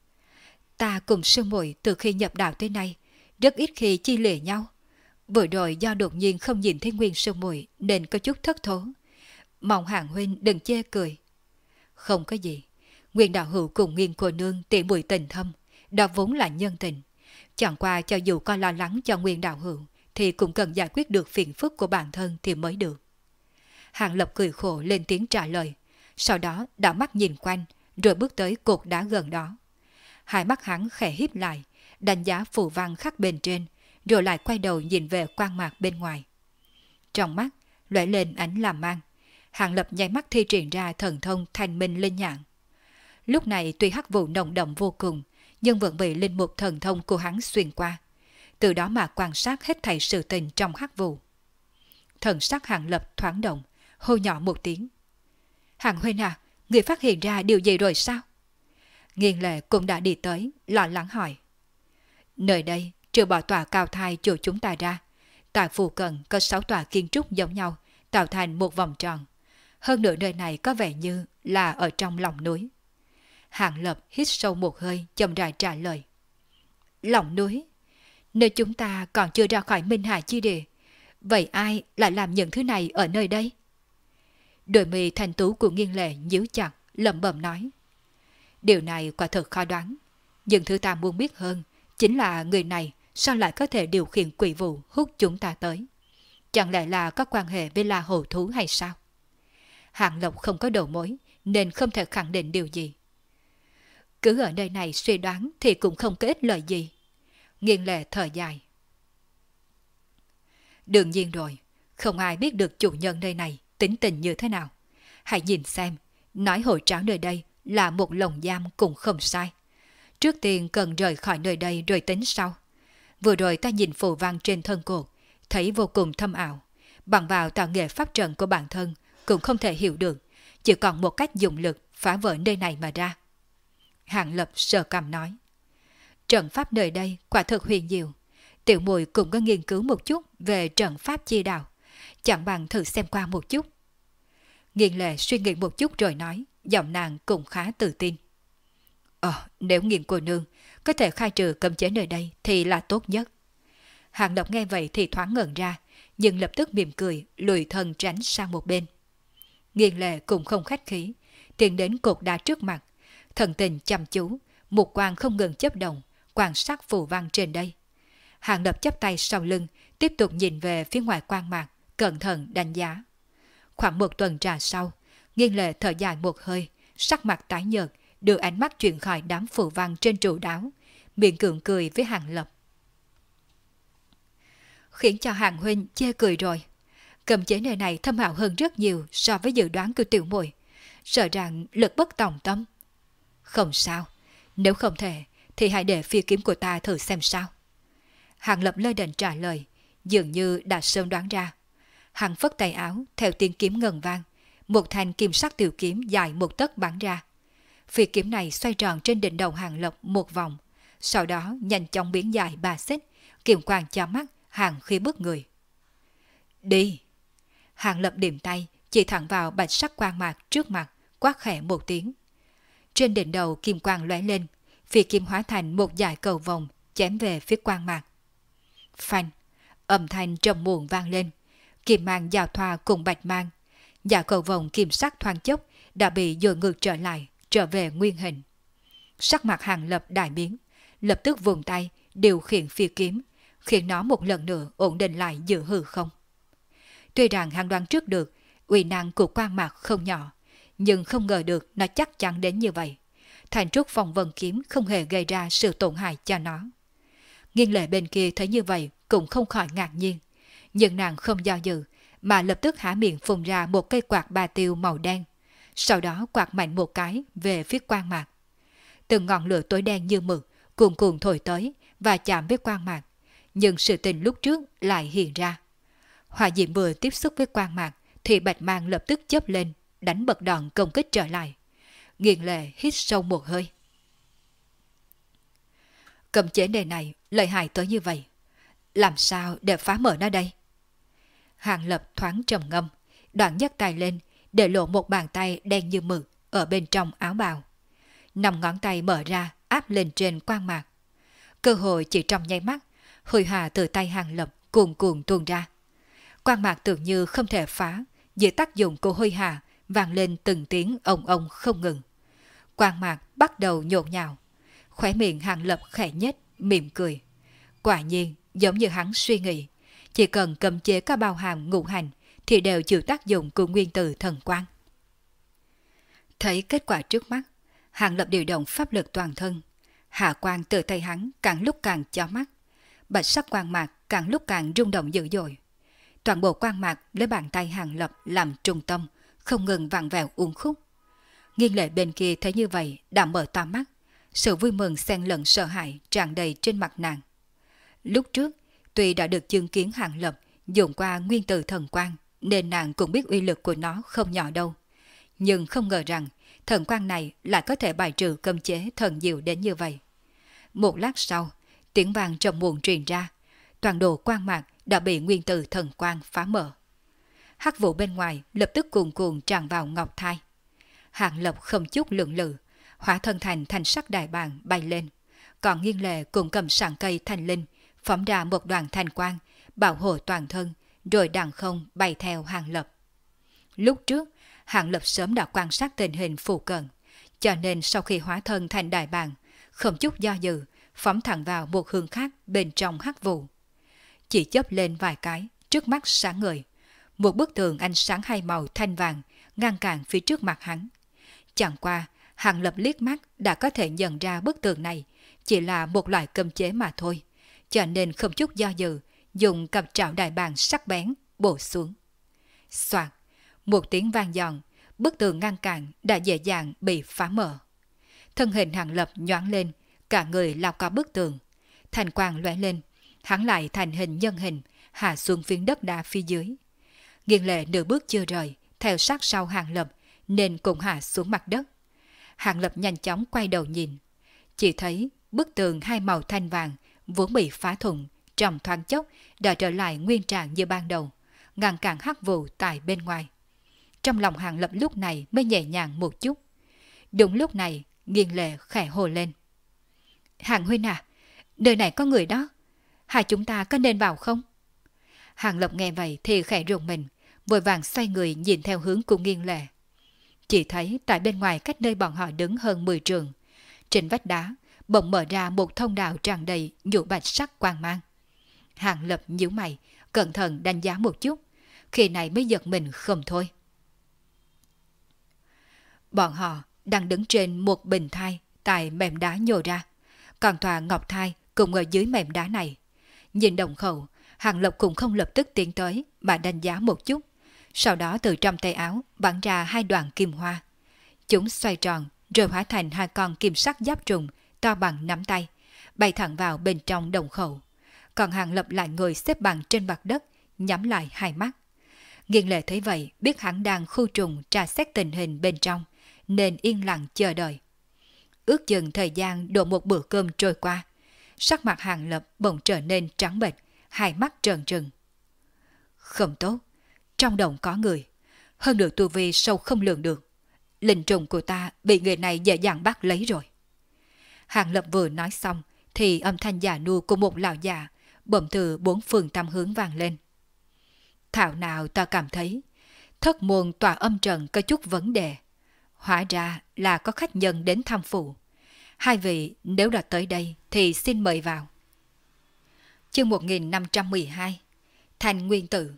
Ta cùng sư muội từ khi nhập đạo tới nay rất ít khi chia lìa nhau. Vừa rồi do đột nhiên không nhìn thấy Nguyên sư muội nên có chút thất thố. Mong Hàng huynh đừng chê cười. Không có gì, Nguyên đạo hữu cùng Nghiên cô nương tỉ muội tình thâm, đó vốn là nhân tình. Chẳng qua cho dù có lo lắng cho Nguyên đạo hữu thì cũng cần giải quyết được phiền phức của bản thân thì mới được. Hàng Lập cười khổ lên tiếng trả lời, sau đó đảo mắt nhìn quanh rồi bước tới cột đá gần đó. Hai mắt hắn khẽ híp lại, đánh giá phù văn khắc bên trên, rồi lại quay đầu nhìn về quang mạc bên ngoài. Trong mắt lóe lên ánh làm mang, Hàng Lập nháy mắt thi triển ra thần thông thanh minh linh nhãn. Lúc này tuy hắc vụ nồng đậm vô cùng, nhưng vẫn bị linh mục thần thông của hắn xuyên qua, từ đó mà quan sát hết thảy sự tình trong hắc vụ. Thần sắc Hàng Lập thoáng động, hô nhỏ một tiếng. Hàng huynh à, người phát hiện ra điều gì rồi sao? Nghiên Lệ cũng đã đi tới, lo lắng hỏi. Nơi đây, trừ bỏ tòa cao thai chỗ chúng ta ra, tại phù cận có 6 tòa kiến trúc giống nhau, tạo thành một vòng tròn. Hơn nữa nơi này có vẻ như là ở trong lòng núi. Hàng Lập hít sâu một hơi, chậm rãi trả lời. Lòng núi? Nơi chúng ta còn chưa ra khỏi Minh Hải chi địa, vậy ai lại làm những thứ này ở nơi đây? Đôi mi thanh tú của Nghiên Lệ nhíu chặt, lẩm bẩm nói. Điều này quả thật khó đoán. Nhưng thứ ta muốn biết hơn chính là người này sao lại có thể điều khiển quỷ vụ hút chúng ta tới. Chẳng lẽ là có quan hệ với La Hầu Thú hay sao? Hàng Lộc không có đầu mối nên không thể khẳng định điều gì. Cứ ở nơi này suy đoán thì cũng không có ích lợi gì. Nghiên Lệ thở dài. Đương nhiên rồi, không ai biết được chủ nhân nơi này tính tình như thế nào. Hãy nhìn xem, nói hội tráo nơi đây là một lồng giam cũng không sai. Trước tiên cần rời khỏi nơi đây rồi tính sau. Vừa rồi ta nhìn phù văn trên thân cột, thấy vô cùng thâm ảo. Bằng vào tạo nghệ pháp trận của bản thân cũng không thể hiểu được, chỉ còn một cách dùng lực phá vỡ nơi này mà ra. Hàng Lập sờ cằm nói. Trận pháp nơi đây quả thực huyền diệu. Tiểu Mùi cũng có nghiên cứu một chút về trận pháp chi đạo. Chẳng bằng thử xem qua một chút. Nghiên Lệ suy nghĩ một chút rồi nói, giọng nàng cũng khá tự tin. Nếu Nghiên cô nương có thể khai trừ cấm chế nơi đây thì là tốt nhất. Hàng Lập nghe vậy thì thoáng ngẩn ra, nhưng lập tức mỉm cười, lùi thân tránh sang một bên. Nghiên Lệ cũng không khách khí, tiến đến cột đá trước mặt, thần tình chăm chú, mục quang không ngừng chớp động, quan sát phù văn trên đây. Hàng Lập chắp tay sau lưng, tiếp tục nhìn về phía ngoài quang mạc, cẩn thận đánh giá. Khoảng một tuần trà sau, Nghiên Lệ thở dài một hơi, sắc mặt tái nhợt, đưa ánh mắt chuyển khỏi đám phù văn trên trụ đáo, miệng cưỡng cười với Hàng Lập. Khiến cho Hàng huynh chê cười rồi. Cầm chế nơi này thâm ảo hơn rất nhiều so với dự đoán của Tiểu Muội, sợ rằng lực bất tòng tâm. Không sao, nếu không thể thì hãy để phi kiếm của ta thử xem sao. Hàng Lập lơ đễnh trả lời, dường như đã sớm đoán ra. Hắn phất tay áo, theo tiếng kiếm ngân vang, một thanh kim sắc tiểu kiếm dài một tấc bắn ra. Phi kiếm này xoay tròn trên đỉnh đầu Hàng Lập một vòng, sau đó nhanh chóng biến dài 3 xích, kiềm quang cho mắt, hàng khí bức người. Đi! Hàng Lập điểm tay, chỉ thẳng vào bạch sắc quang mạc trước mặt, quát khẽ một tiếng. Trên đỉnh đầu kim quang lóe lên, phi kiếm hóa thành một dải cầu vòng, chém về phía quang mạc. Phanh! Âm thanh trầm muộn vang lên, kim mang giao thoa cùng bạch mang. Dải cầu vòng kim sắc thoáng chốc đã bị dội ngược trở lại, trở về nguyên hình. Sắc mặt Hàng Lập đại biến, lập tức vùng tay điều khiển phi kiếm, khiến nó một lần nữa ổn định lại giữa hư không. Tuy rằng hắn đoán trước được uy năng của quang mạc không nhỏ, nhưng không ngờ được nó chắc chắn đến như vậy. Thành trúc phong vân kiếm không hề gây ra sự tổn hại cho nó. Nghiên Lệ bên kia thấy như vậy cũng không khỏi ngạc nhiên, nhưng nàng không do dự mà lập tức há miệng phun ra một cây quạt ba tiêu màu đen, sau đó quạt mạnh một cái về phía quang mạc. Từng ngọn lửa tối đen như mực cuồn cuộn thổi tới và chạm với quang mạc, nhưng sự tình lúc trước lại hiện ra. Hỏa diễm vừa tiếp xúc với quang mạc thì bạch mang lập tức chớp lên, đánh bật đòn công kích trở lại. Nghiên Lệ hít sâu một hơi. Cấm chế này lợi hại tới như vậy, làm sao để phá mở nó đây? Hàng Lập thoáng trầm ngâm, đoạn nhấc tay lên, để lộ một bàn tay đen như mực ở bên trong áo bào. 5 ngón tay mở ra áp lên trên quang mạc. Cơ hội chỉ trong nháy mắt, hôi hà từ tay Hàng Lập cuồn cuộn tuôn ra. Quang mạc tưởng như không thể phá, dưới tác dụng của hôi hà vang lên từng tiếng ông ông không ngừng. Quang mạc bắt đầu nhộn nhạo. Khóe miệng Hàng Lập khẽ nhếch, mỉm cười. Quả nhiên, giống như hắn suy nghĩ, chỉ cần cấm chế các bao hàm ngũ hành thì đều chịu tác dụng của nguyên tử thần quang. Thấy kết quả trước mắt, Hàng Lập điều động pháp lực toàn thân. Hạ quang từ tay hắn càng lúc càng chói mắt, bạch sắc quang mạc càng lúc càng rung động dữ dội. Toàn bộ quang mạc lấy bàn tay Hàng Lập làm trung tâm, không ngừng vặn vẹo uốn khúc. Nghiên Lệ bên kia thấy như vậy đã mở to mắt, sự vui mừng xen lẫn sợ hãi tràn đầy trên mặt nàng. Lúc trước, tuy đã được chứng kiến Hàng Lập dùng qua nguyên tử thần quang, nên nàng cũng biết uy lực của nó không nhỏ đâu. Nhưng không ngờ rằng thần quang này lại có thể bài trừ cấm chế thần diệu đến như vậy. Một lát sau, tiếng vang trầm muộn truyền ra, toàn bộ quang mạc đã bị nguyên tử thần quang phá mở. Hắc vụ bên ngoài lập tức cuồn cuộn tràn vào ngọc thai. Hàng Lập không chút lưỡng lự, hóa thân thành thanh sắc đại bàng bay lên, còn Nghiên Lệ cùng cầm sảng cây thanh linh phóng ra một đoàn thanh quang bảo hộ toàn thân, rồi đằng không bay theo Hàng Lập. Lúc trước, Hàng Lập sớm đã quan sát tình hình phụ cận, cho nên sau khi hóa thân thành đại bàng, không chút do dự, phóng thẳng vào một hướng khác bên trong hắc vụ. Chỉ chớp lên vài cái, trước mắt sáng ngời, một bức tường ánh sáng hai màu thanh vàng ngăn cản phía trước mặt hắn. Chẳng qua, Hàng Lập liếc mắt đã có thể nhận ra bức tường này chỉ là một loại cấm chế mà thôi, cho nên không chút do dự, dùng cặp trảo đại bàng sắc bén bổ xuống. Soạt, một tiếng vang giòn, bức tường ngăn cản đã dễ dàng bị phá mở. Thân hình Hàng Lập nhoáng lên, cả người lao qua bức tường. Thành quang lóe lên, hắn lại thành hình nhân hình, hạ xuống phiến đất đá phía dưới. Nghiên Lệ nửa bước chưa rời, theo sát sau Hàng Lập, nên cùng hạ xuống mặt đất. Hàng Lập nhanh chóng quay đầu nhìn, chỉ thấy bức tường hai màu thanh vàng vốn bị phá thủng, trong thoáng chốc đã trở lại nguyên trạng như ban đầu, ngăn cản hắc vụ tại bên ngoài. Trong lòng Hàng Lập lúc này mới nhẹ nhàng một chút. Đúng lúc này, Nghiên Lệ khẽ hồ lên: Hàng huynh à, nơi này có người đó, hai chúng ta có nên vào không? Hàng Lập nghe vậy thì khẽ rùng mình, vội vàng xoay người nhìn theo hướng của Nghiên Lệ. Chỉ thấy tại bên ngoài cách nơi bọn họ đứng hơn 10 trượng, trên vách đá bỗng mở ra một thông đạo tràn đầy nhũ bạch sắc quang mang. Hàng Lập nhíu mày, cẩn thận đánh giá một chút, khi này mới giật mình không thôi. Bọn họ đang đứng trên một bình thai tại mềm đá nhô ra, còn tòa ngọc thai cũng ở dưới mềm đá này. Nhìn động khẩu, Hàng Lập cũng không lập tức tiến tới mà đánh giá một chút, sau đó từ trong tay áo bắn ra hai đoạn kim hoa. Chúng xoay tròn rồi hóa thành hai con kim sắc giáp trùng to bằng nắm tay, bay thẳng vào bên trong động khẩu. Còn Hàng Lập lại ngồi xếp bằng trên mặt đất, nhắm lại hai mắt. Nghiên Lệ thấy vậy biết hắn đang khu trùng tra xét tình hình bên trong, nên yên lặng chờ đợi. Ước chừng thời gian đổ một bữa cơm trôi qua, sắc mặt Hàng Lập bỗng trở nên trắng bệch, hai mắt trợn trừng. Không tốt, trong động có người, hơn nữa tu vi sâu không lường được. Linh trùng của ta bị người này dễ dàng bắt lấy rồi. Hàng Lập vừa nói xong thì âm thanh già nua của một lão già bỗng từ bốn phương tám hướng vang lên. Thảo nào ta cảm thấy thất môn tòa âm trận có chút vấn đề. Hóa ra là có khách nhân đến thăm phụ. Hai vị nếu đã tới đây thì xin mời vào. Chương 1512 Thành Nguyên Tử.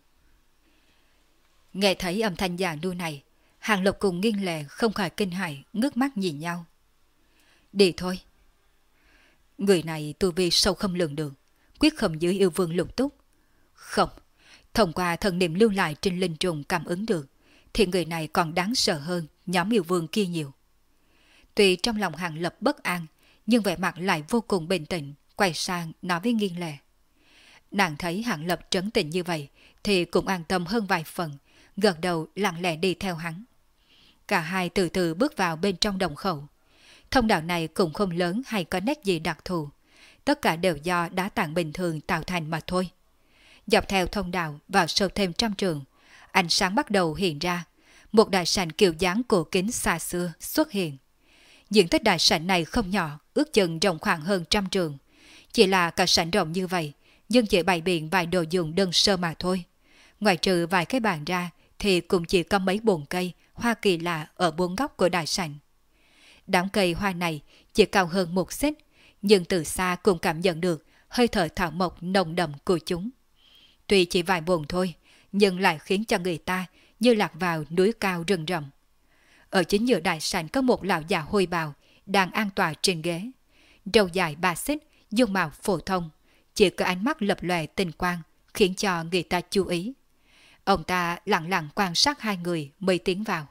Nghe thấy âm thanh già nua này, Hàng Lập cùng Nghiên Lệ không khỏi kinh hãi, ngước mắt nhìn nhau. Đi thôi. Người này tu vi sâu không lường được, quyết không dưới yêu vương Lục Túc. Không, thông qua thần niệm lưu lại trên linh trùng cảm ứng được, thì người này còn đáng sợ hơn nhóm yêu vương kia nhiều. Tuy trong lòng Hàng Lập bất an, nhưng vẻ mặt lại vô cùng bình tĩnh, quay sang nói với Nghiên Lệ. Nàng thấy Hàng Lập trấn tĩnh như vậy thì cũng an tâm hơn vài phần, gật đầu lặng lẽ đi theo hắn. Cả hai từ từ bước vào bên trong đồng khẩu. Thông đạo này cũng không lớn hay có nét gì đặc thù, tất cả đều do đá tảng bình thường tạo thành mà thôi. Dọc theo thông đạo vào sâu thêm trăm trường, ánh sáng bắt đầu hiện ra, một đại sảnh kiểu dáng cổ kính xa xưa xuất hiện. Diện tích đại sảnh này không nhỏ, ước chừng rộng khoảng hơn trăm trường. Chỉ là cả sảnh rộng như vậy, nhưng chỉ bày biện vài đồ dùng đơn sơ mà thôi. Ngoài trừ vài cái bàn ra, thì cũng chỉ có mấy bồn cây, hoa kỳ lạ ở bốn góc của đại sảnh. Đám cây hoa này chỉ cao hơn một xích, nhưng từ xa cũng cảm nhận được hơi thở thảo mộc nồng đậm của chúng. Tuy chỉ vài bồn thôi, nhưng lại khiến cho người ta như lạc vào núi cao rừng rậm. Ở chính giữa đại sảnh có một lão già hôi bào đang an tọa trên ghế. Râu dài 3 xích, dung mạo phổ thông, chỉ có ánh mắt lập lòe tinh quang khiến cho người ta chú ý. Ông ta lặng lặng quan sát hai người mới tiến vào.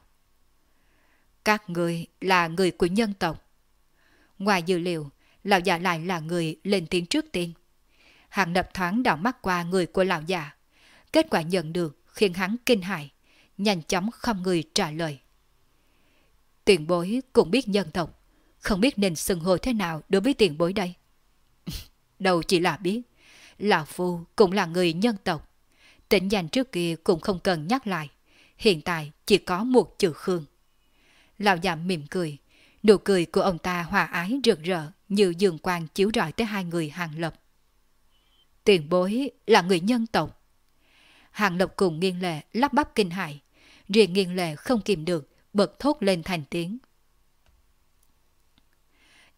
Các người là người của nhân tộc. Ngoài dự liệu, lão già lại là người lên tiếng trước tiên. Hàng Lập thoáng đảo mắt qua người của lão già. Kết quả nhận được khiến hắn kinh hãi, nhanh chóng không người trả lời. Tiền bối cũng biết nhân tộc, không biết nên xưng hô thế nào đối với tiền bối đây. Đâu chỉ là biết, lão phu cũng là người nhân tộc. Tính danh trước kia cũng không cần nhắc lại, hiện tại chỉ có một chữ Khương. Lão già mỉm cười, nụ cười của ông ta hòa ái rực rỡ như dương quang chiếu rọi tới hai người Hàng Lập. Tiền bối là người nhân tộc. Hàng Lập cùng Nghiên Lệ lắp bắp kinh hãi, riêng Nghiên Lệ không kìm được bật thốt lên thành tiếng.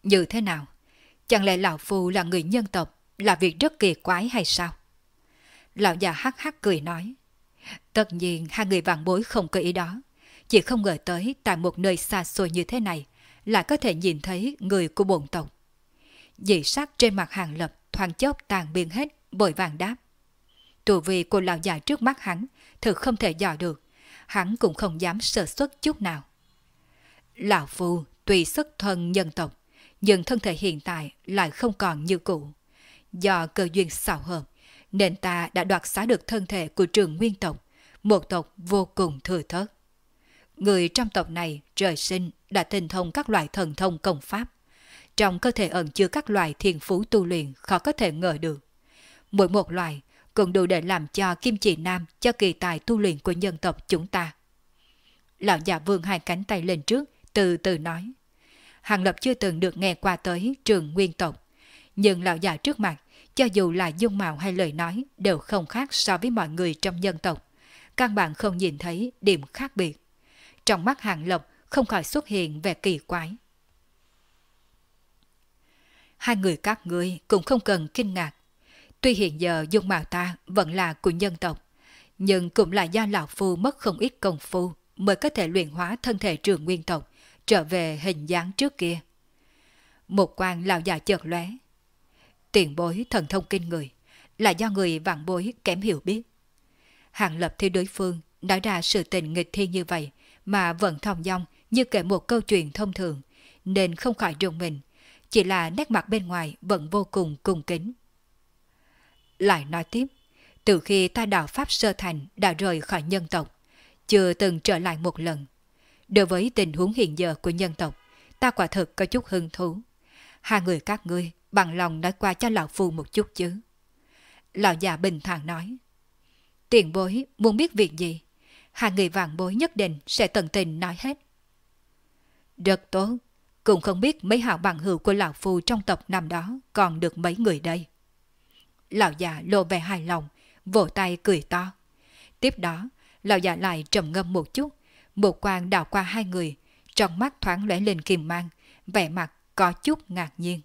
Như thế nào? Chẳng lẽ lão phu là người nhân tộc, là việc rất kỳ quái hay sao? Lão già hắc hắc cười nói. Tất nhiên hai người vạn bối không có ý đó. Chỉ không ngờ tới tại một nơi xa xôi như thế này lại có thể nhìn thấy người của bổn tộc. Dị sắc trên mặt Hàng Lập thoáng chốc tàn biến hết, vội vàng đáp. Tu vi của lão già trước mắt hắn thực không thể dò được, hắn cũng không dám sơ suất chút nào. Lão phu tuy xuất thân nhân tộc, nhưng thân thể hiện tại lại không còn như cũ. Do cơ duyên xảo hợp, nên ta đã đoạt xá được thân thể của Trường Nguyên tộc, một tộc vô cùng thừa thớt. Người trong tộc này trời sinh đã tinh thông các loại thần thông công pháp. Trong cơ thể ẩn chứa các loại thiên phú tu luyện khó có thể ngờ được. Mỗi một loại cũng đủ để làm cho kim chỉ nam cho kỳ tài tu luyện của nhân tộc chúng ta. Lão già vươn hai cánh tay lên trước, từ từ nói. Hàng Lập chưa từng được nghe qua tới Trường Nguyên tộc, nhưng lão già trước mặt, cho dù là dung mạo hay lời nói, đều không khác so với mọi người trong nhân tộc. Căn bản không nhìn thấy điểm khác biệt. Trong mắt Hàng Lập không khỏi xuất hiện vẻ kỳ quái. Hai người các ngươi cũng không cần kinh ngạc. Tuy hiện giờ dung mạo ta vẫn là của nhân tộc, nhưng cũng là do lão phu mất không ít công phu mới có thể luyện hóa thân thể Trường Nguyên tộc trở về hình dáng trước kia. Một quan lão già chợt lóe. Tiền bối thần thông kinh người, là do người vạn bối kém hiểu biết. Hàng Lập theo đối phương nói ra sự tình nghịch thiên như vậy mà vẫn thong dong như kể một câu chuyện thông thường, nên không khỏi rùng mình, chỉ là nét mặt bên ngoài vẫn vô cùng cung kính. Lại nói tiếp, từ khi ta đạo Pháp sơ thành đã rời khỏi nhân tộc, chưa từng trở lại một lần. Đối với tình huống hiện giờ của nhân tộc, ta quả thực có chút hứng thú. Hai người các ngươi bằng lòng nói qua cho lão phu một chút chứ. Lão già bình thản nói. Tiền bối muốn biết việc gì? Hai người vạn bối nhất định sẽ tận tình nói hết. Rất tốt, cũng không biết mấy hảo bằng hữu của lão phu trong tộc năm đó còn được mấy người đây. Lão già lộ vẻ hài lòng, vỗ tay cười to. Tiếp đó, lão già lại trầm ngâm một chút, một quang đảo qua hai người, trong mắt thoáng lóe lên kiềm mang, vẻ mặt có chút ngạc nhiên.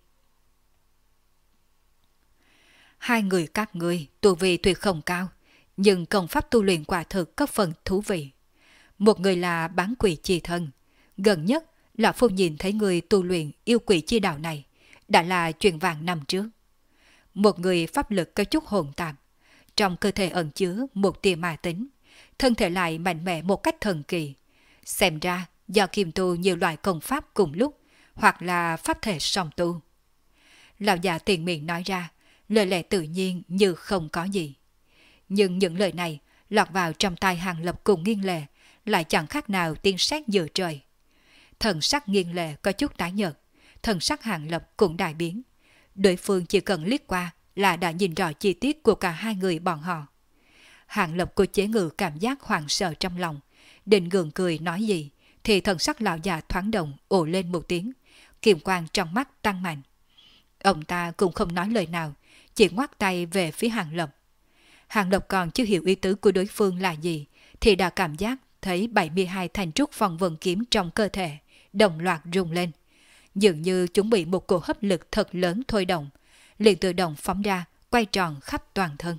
Hai người các ngươi tu vi tuy không cao, nhưng công pháp tu luyện quả thực có phần thú vị. Một người là bán quỷ chi thân, gần nhất là phu nhìn thấy người tu luyện yêu quỷ chi đạo này, đã là chuyện vàng năm trước. Một người pháp lực có chút hồn tạp, trong cơ thể ẩn chứa một tia ma tính, thân thể lại mạnh mẽ một cách thần kỳ. Xem ra do kiềm tu nhiều loại công pháp cùng lúc, hoặc là pháp thể song tu. Lão già tiền miệng nói ra, lời lẽ tự nhiên như không có gì. Nhưng những lời này lọt vào trong tai Hàng Lập cùng Nghiên Lệ, lại chẳng khác nào tiên sét giữa trời. Thần sắc Nghiên Lệ có chút tái nhợt, thần sắc Hàng Lập cũng đại biến. Đối phương chỉ cần liếc qua là đã nhìn rõ chi tiết của cả hai người bọn họ. Hàng Lập cô chế ngự cảm giác hoảng sợ trong lòng, định gượng cười nói gì, thì thần sắc lão già thoáng động ồ lên một tiếng, kiềm quang trong mắt tăng mạnh. Ông ta cũng không nói lời nào, chỉ ngoắc tay về phía Hàng Lập. Hàng Lập còn chưa hiểu ý tứ của đối phương là gì, thì đã cảm giác thấy 72 thanh trúc phong vân kiếm trong cơ thể đồng loạt rung lên. Dường như chúng bị một cổ hấp lực thật lớn thôi động, liền tự động phóng ra, quay tròn khắp toàn thân.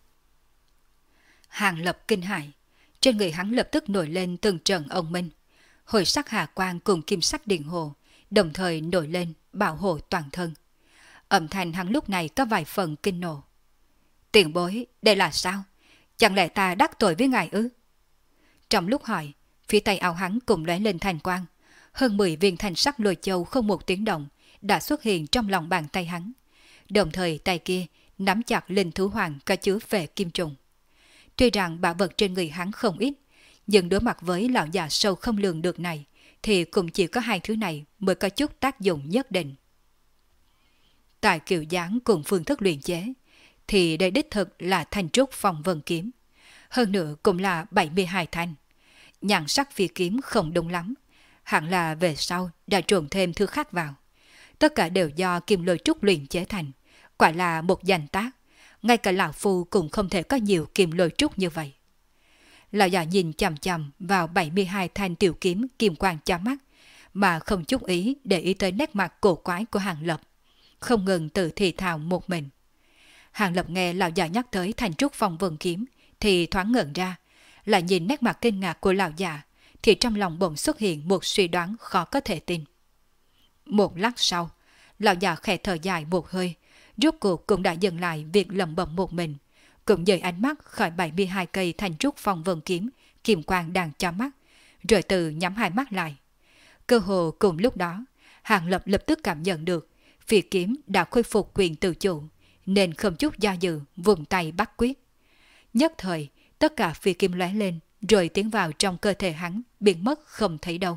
Hàng Lập kinh hãi, trên người hắn lập tức nổi lên từng trận ông minh. Hồi sắc hà quang cùng kim sắc điện hồ, đồng thời nổi lên bảo hộ toàn thân. Âm thanh hắn lúc này có vài phần kinh nộ. Tiền bối, đây là sao? Chẳng lẽ ta đắc tội với ngài ư? Trong lúc hỏi, phía tay áo hắn cùng lóe lên thành quang. Hơn 10 viên thanh sắc lôi châu không một tiếng động đã xuất hiện trong lòng bàn tay hắn. Đồng thời tay kia nắm chặt linh thú hoàng có chứa về kim trùng. Tuy rằng bảo vật trên người hắn không ít, nhưng đối mặt với lão già sâu không lường được này, thì cũng chỉ có hai thứ này mới có chút tác dụng nhất định. Tại kiểu dáng cùng phương thức luyện chế, thì đây đích thực là thanh trúc phong vân kiếm. Hơn nữa cũng là 72 thanh. Nhan sắc phi kiếm không đúng lắm, hẳn là về sau đã trộn thêm thứ khác vào. Tất cả đều do kim lôi trúc luyện chế thành, quả là một danh tác. Ngay cả lão phu cũng không thể có nhiều kim lôi trúc như vậy. Lão già nhìn chằm chằm vào 72 thanh tiểu kiếm kim quang chói mắt, mà không chút để ý tới nét mặt cổ quái của Hàng Lập, không ngừng tự thì thào một mình. Hàng Lập nghe lão già nhắc tới Thanh Trúc Phong Vân Kiếm thì thoáng ngẩn ra, lại nhìn nét mặt kinh ngạc của lão già thì trong lòng bỗng xuất hiện một suy đoán khó có thể tin. Một lát sau, lão già khẽ thở dài một hơi, rốt cuộc cũng đã dừng lại việc lẩm bẩm một mình, cũng dời ánh mắt khỏi 72 cây Thanh Trúc Phong Vân Kiếm kim quang đang cho mắt, rồi từ nhắm hai mắt lại. Cơ hồ cùng lúc đó, Hàng Lập lập tức cảm nhận được phi kiếm đã khôi phục quyền tự chủ, nên không chút do dự vùng tay bắt quyết. Nhất thời, tất cả phi kiếm lóe lên, rồi tiến vào trong cơ thể hắn, biến mất không thấy đâu.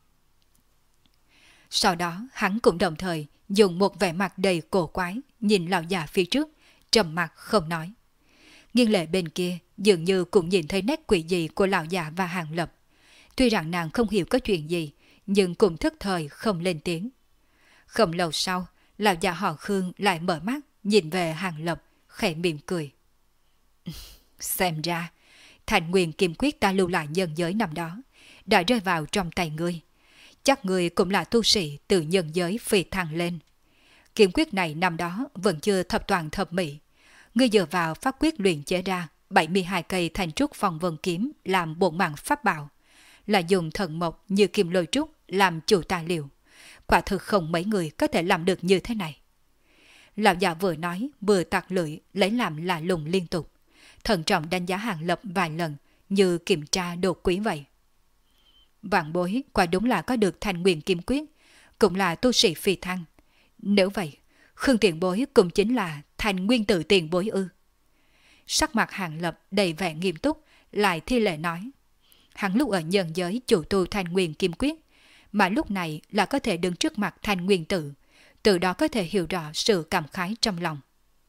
Sau đó, hắn cũng đồng thời dùng một vẻ mặt đầy cổ quái nhìn lão già phía trước, trầm mặc không nói. Nghiên Lệ bên kia dường như cũng nhìn thấy nét quỷ dị của lão già và Hàng Lập. Tuy rằng nàng không hiểu có chuyện gì, nhưng cũng thức thời không lên tiếng. Không lâu sau, lão già họ Khương lại mở mắt nhìn về Hàng Lập, khẽ mỉm cười. Xem ra, Thành Nguyên Kim Quyết ta lưu lại nhân giới năm đó đã rơi vào trong tay ngươi. Chắc ngươi cũng là tu sĩ từ nhân giới phi thăng lên. Kiếm quyết này năm đó vẫn chưa thập toàn thập mỹ. Ngươi dựa vào pháp quyết luyện chế ra 72 cây Thanh Trúc Phong Vân Kiếm làm bổn mạng pháp bảo, là dùng thần mộc như kim lôi trúc làm chủ tài liệu. Quả thực không mấy người có thể làm được như thế này. Lão già vừa nói vừa tặc lưỡi lấy làm lạ lùng liên tục, thận trọng đánh giá Hàng Lập vài lần như kiểm tra đồ quý vậy. Vạn bối quả đúng là có được Thành Nguyên Kim Quyết, cũng là tu sĩ phi thăng. Nếu vậy, Khương tiền bối cũng chính là Thành Nguyên Tử tiền bối ư? Sắc mặt Hàng Lập đầy vẻ nghiêm túc, lại thi lễ nói. Hắn lúc ở nhân giới chủ tu Thành Nguyên Kim Quyết, mà lúc này là có thể đứng trước mặt Thành Nguyên Tử, từ đó có thể hiểu rõ sự cảm khái trong lòng.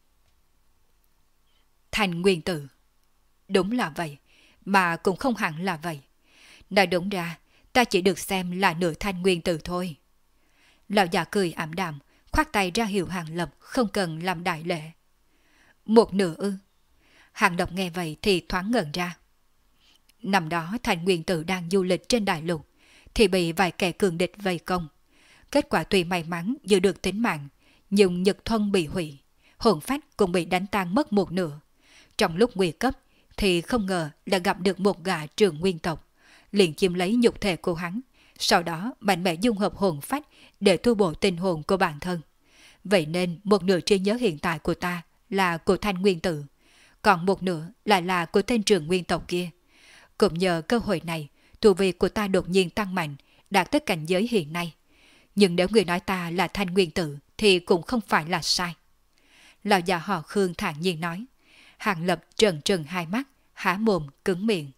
Thành Nguyên Tử. Đúng là vậy, mà cũng không hẳn là vậy. Nói đúng ra, ta chỉ được xem là nửa Thanh Nguyên Tử thôi. Lão già cười ảm đạm, khoát tay ra hiệu Hàng Lập không cần làm đại lễ. Một nửa ư? Hàng Lập nghe vậy thì thoáng ngẩn ra. Năm đó Thành Nguyên Tử đang du lịch trên đại lục, thì bị vài kẻ cường địch vây công. Kết quả tuy may mắn giữ được tính mạng, nhưng nhật thân bị hủy, hồn phách cũng bị đánh tan mất một nửa. Trong lúc nguy cấp thì không ngờ đã gặp được một gã trưởng nguyên tộc, liền chiếm lấy nhục thể của hắn, sau đó mạnh mẽ dung hợp hồn phách để tu bổ tinh hồn của bản thân. Vậy nên một nửa trí nhớ hiện tại của ta là của Thanh Nguyên Tử, còn một nửa lại là của tên trưởng nguyên tộc kia. Cũng nhờ cơ hội này, tu vi của ta đột nhiên tăng mạnh, đạt tới cảnh giới hiện nay. Nhưng nếu người nói ta là Thanh Nguyên Tử thì cũng không phải là sai. Lão già họ Khương thản nhiên nói. Hàng Lập trừng trừng hai mắt, há mồm cứng miệng.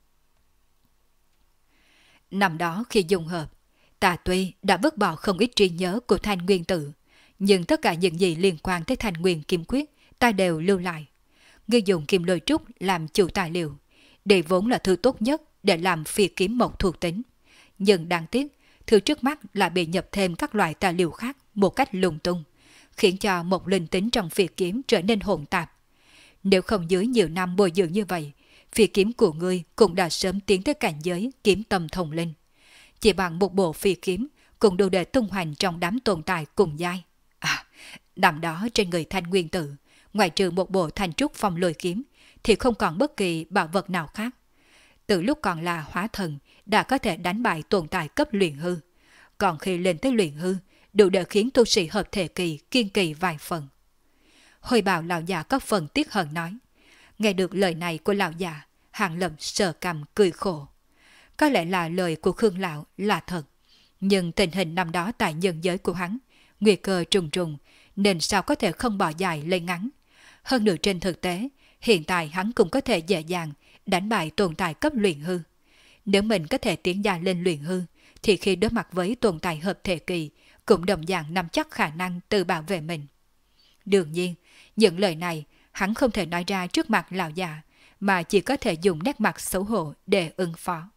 Năm đó khi dung hợp, ta tuy đã vứt bỏ không ít trí nhớ của Thanh Nguyên Tử, nhưng tất cả những gì liên quan tới Thanh Nguyên Kim Quyết ta đều lưu lại. Ngươi dùng kim lôi trúc làm chủ tài liệu, đây vốn là thứ tốt nhất để làm phi kiếm mộc thuộc tính. Nhưng đáng tiếc, thứ trước mắt lại bị nhập thêm các loại tài liệu khác một cách lung tung, khiến cho một linh tính trong phi kiếm trở nên hỗn tạp. Nếu không dưới nhiều năm bồi dưỡng như vậy, phi kiếm của ngươi cũng đã sớm tiến tới cảnh giới kiếm tâm thông linh. Chỉ bằng một bộ phi kiếm cũng đủ để tung hoành trong đám tồn tại cùng giai. Năm đó trên người Thanh Nguyên Tử, ngoài trừ một bộ Thanh Trúc Phong Lôi kiếm, thì không còn bất kỳ bảo vật nào khác. Từ lúc còn là hóa thần, đã có thể đánh bại tồn tại cấp luyện hư. Còn khi lên tới luyện hư, đủ để khiến tu sĩ hợp thể kỳ kiên kỳ vài phần. Hồi bảo lão già có phần tiếc hận nói. Nghe được lời này của lão già, Hàng Lập sờ cằm cười khổ. Có lẽ là lời của Khương lão là thật, nhưng tình hình năm đó tại nhân giới của hắn, nguy cơ trùng trùng, nên sao có thể không bỏ dài lấy ngắn. Hơn nữa trên thực tế, hiện tại hắn cũng có thể dễ dàng đánh bại tồn tại cấp luyện hư. Nếu mình có thể tiến dài lên luyện hư, thì khi đối mặt với tồn tại hợp thể kỳ, cũng đồng dạng nắm chắc khả năng tự bảo vệ mình. Đương nhiên, những lời này hắn không thể nói ra trước mặt lão già, mà chỉ có thể dùng nét mặt xấu hổ để ứng phó.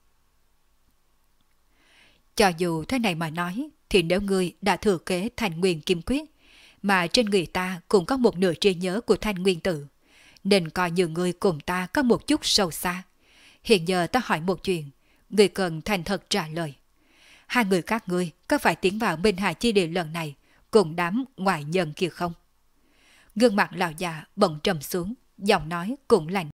Cho dù thế này mà nói, thì nếu ngươi đã thừa kế Thanh Nguyên Kim Quyết, mà trên người ta cũng có một nửa trí nhớ của Thanh Nguyên Tử, nên coi như ngươi cùng ta có một chút sâu xa. Hiện giờ ta hỏi một chuyện, ngươi cần thành thật trả lời. hai người các ngươi có phải tiến vào Minh Hà chi địa lần này cùng đám ngoại nhân kia không? Gương mặt lão già bỗng trầm xuống, giọng nói cũng lạnh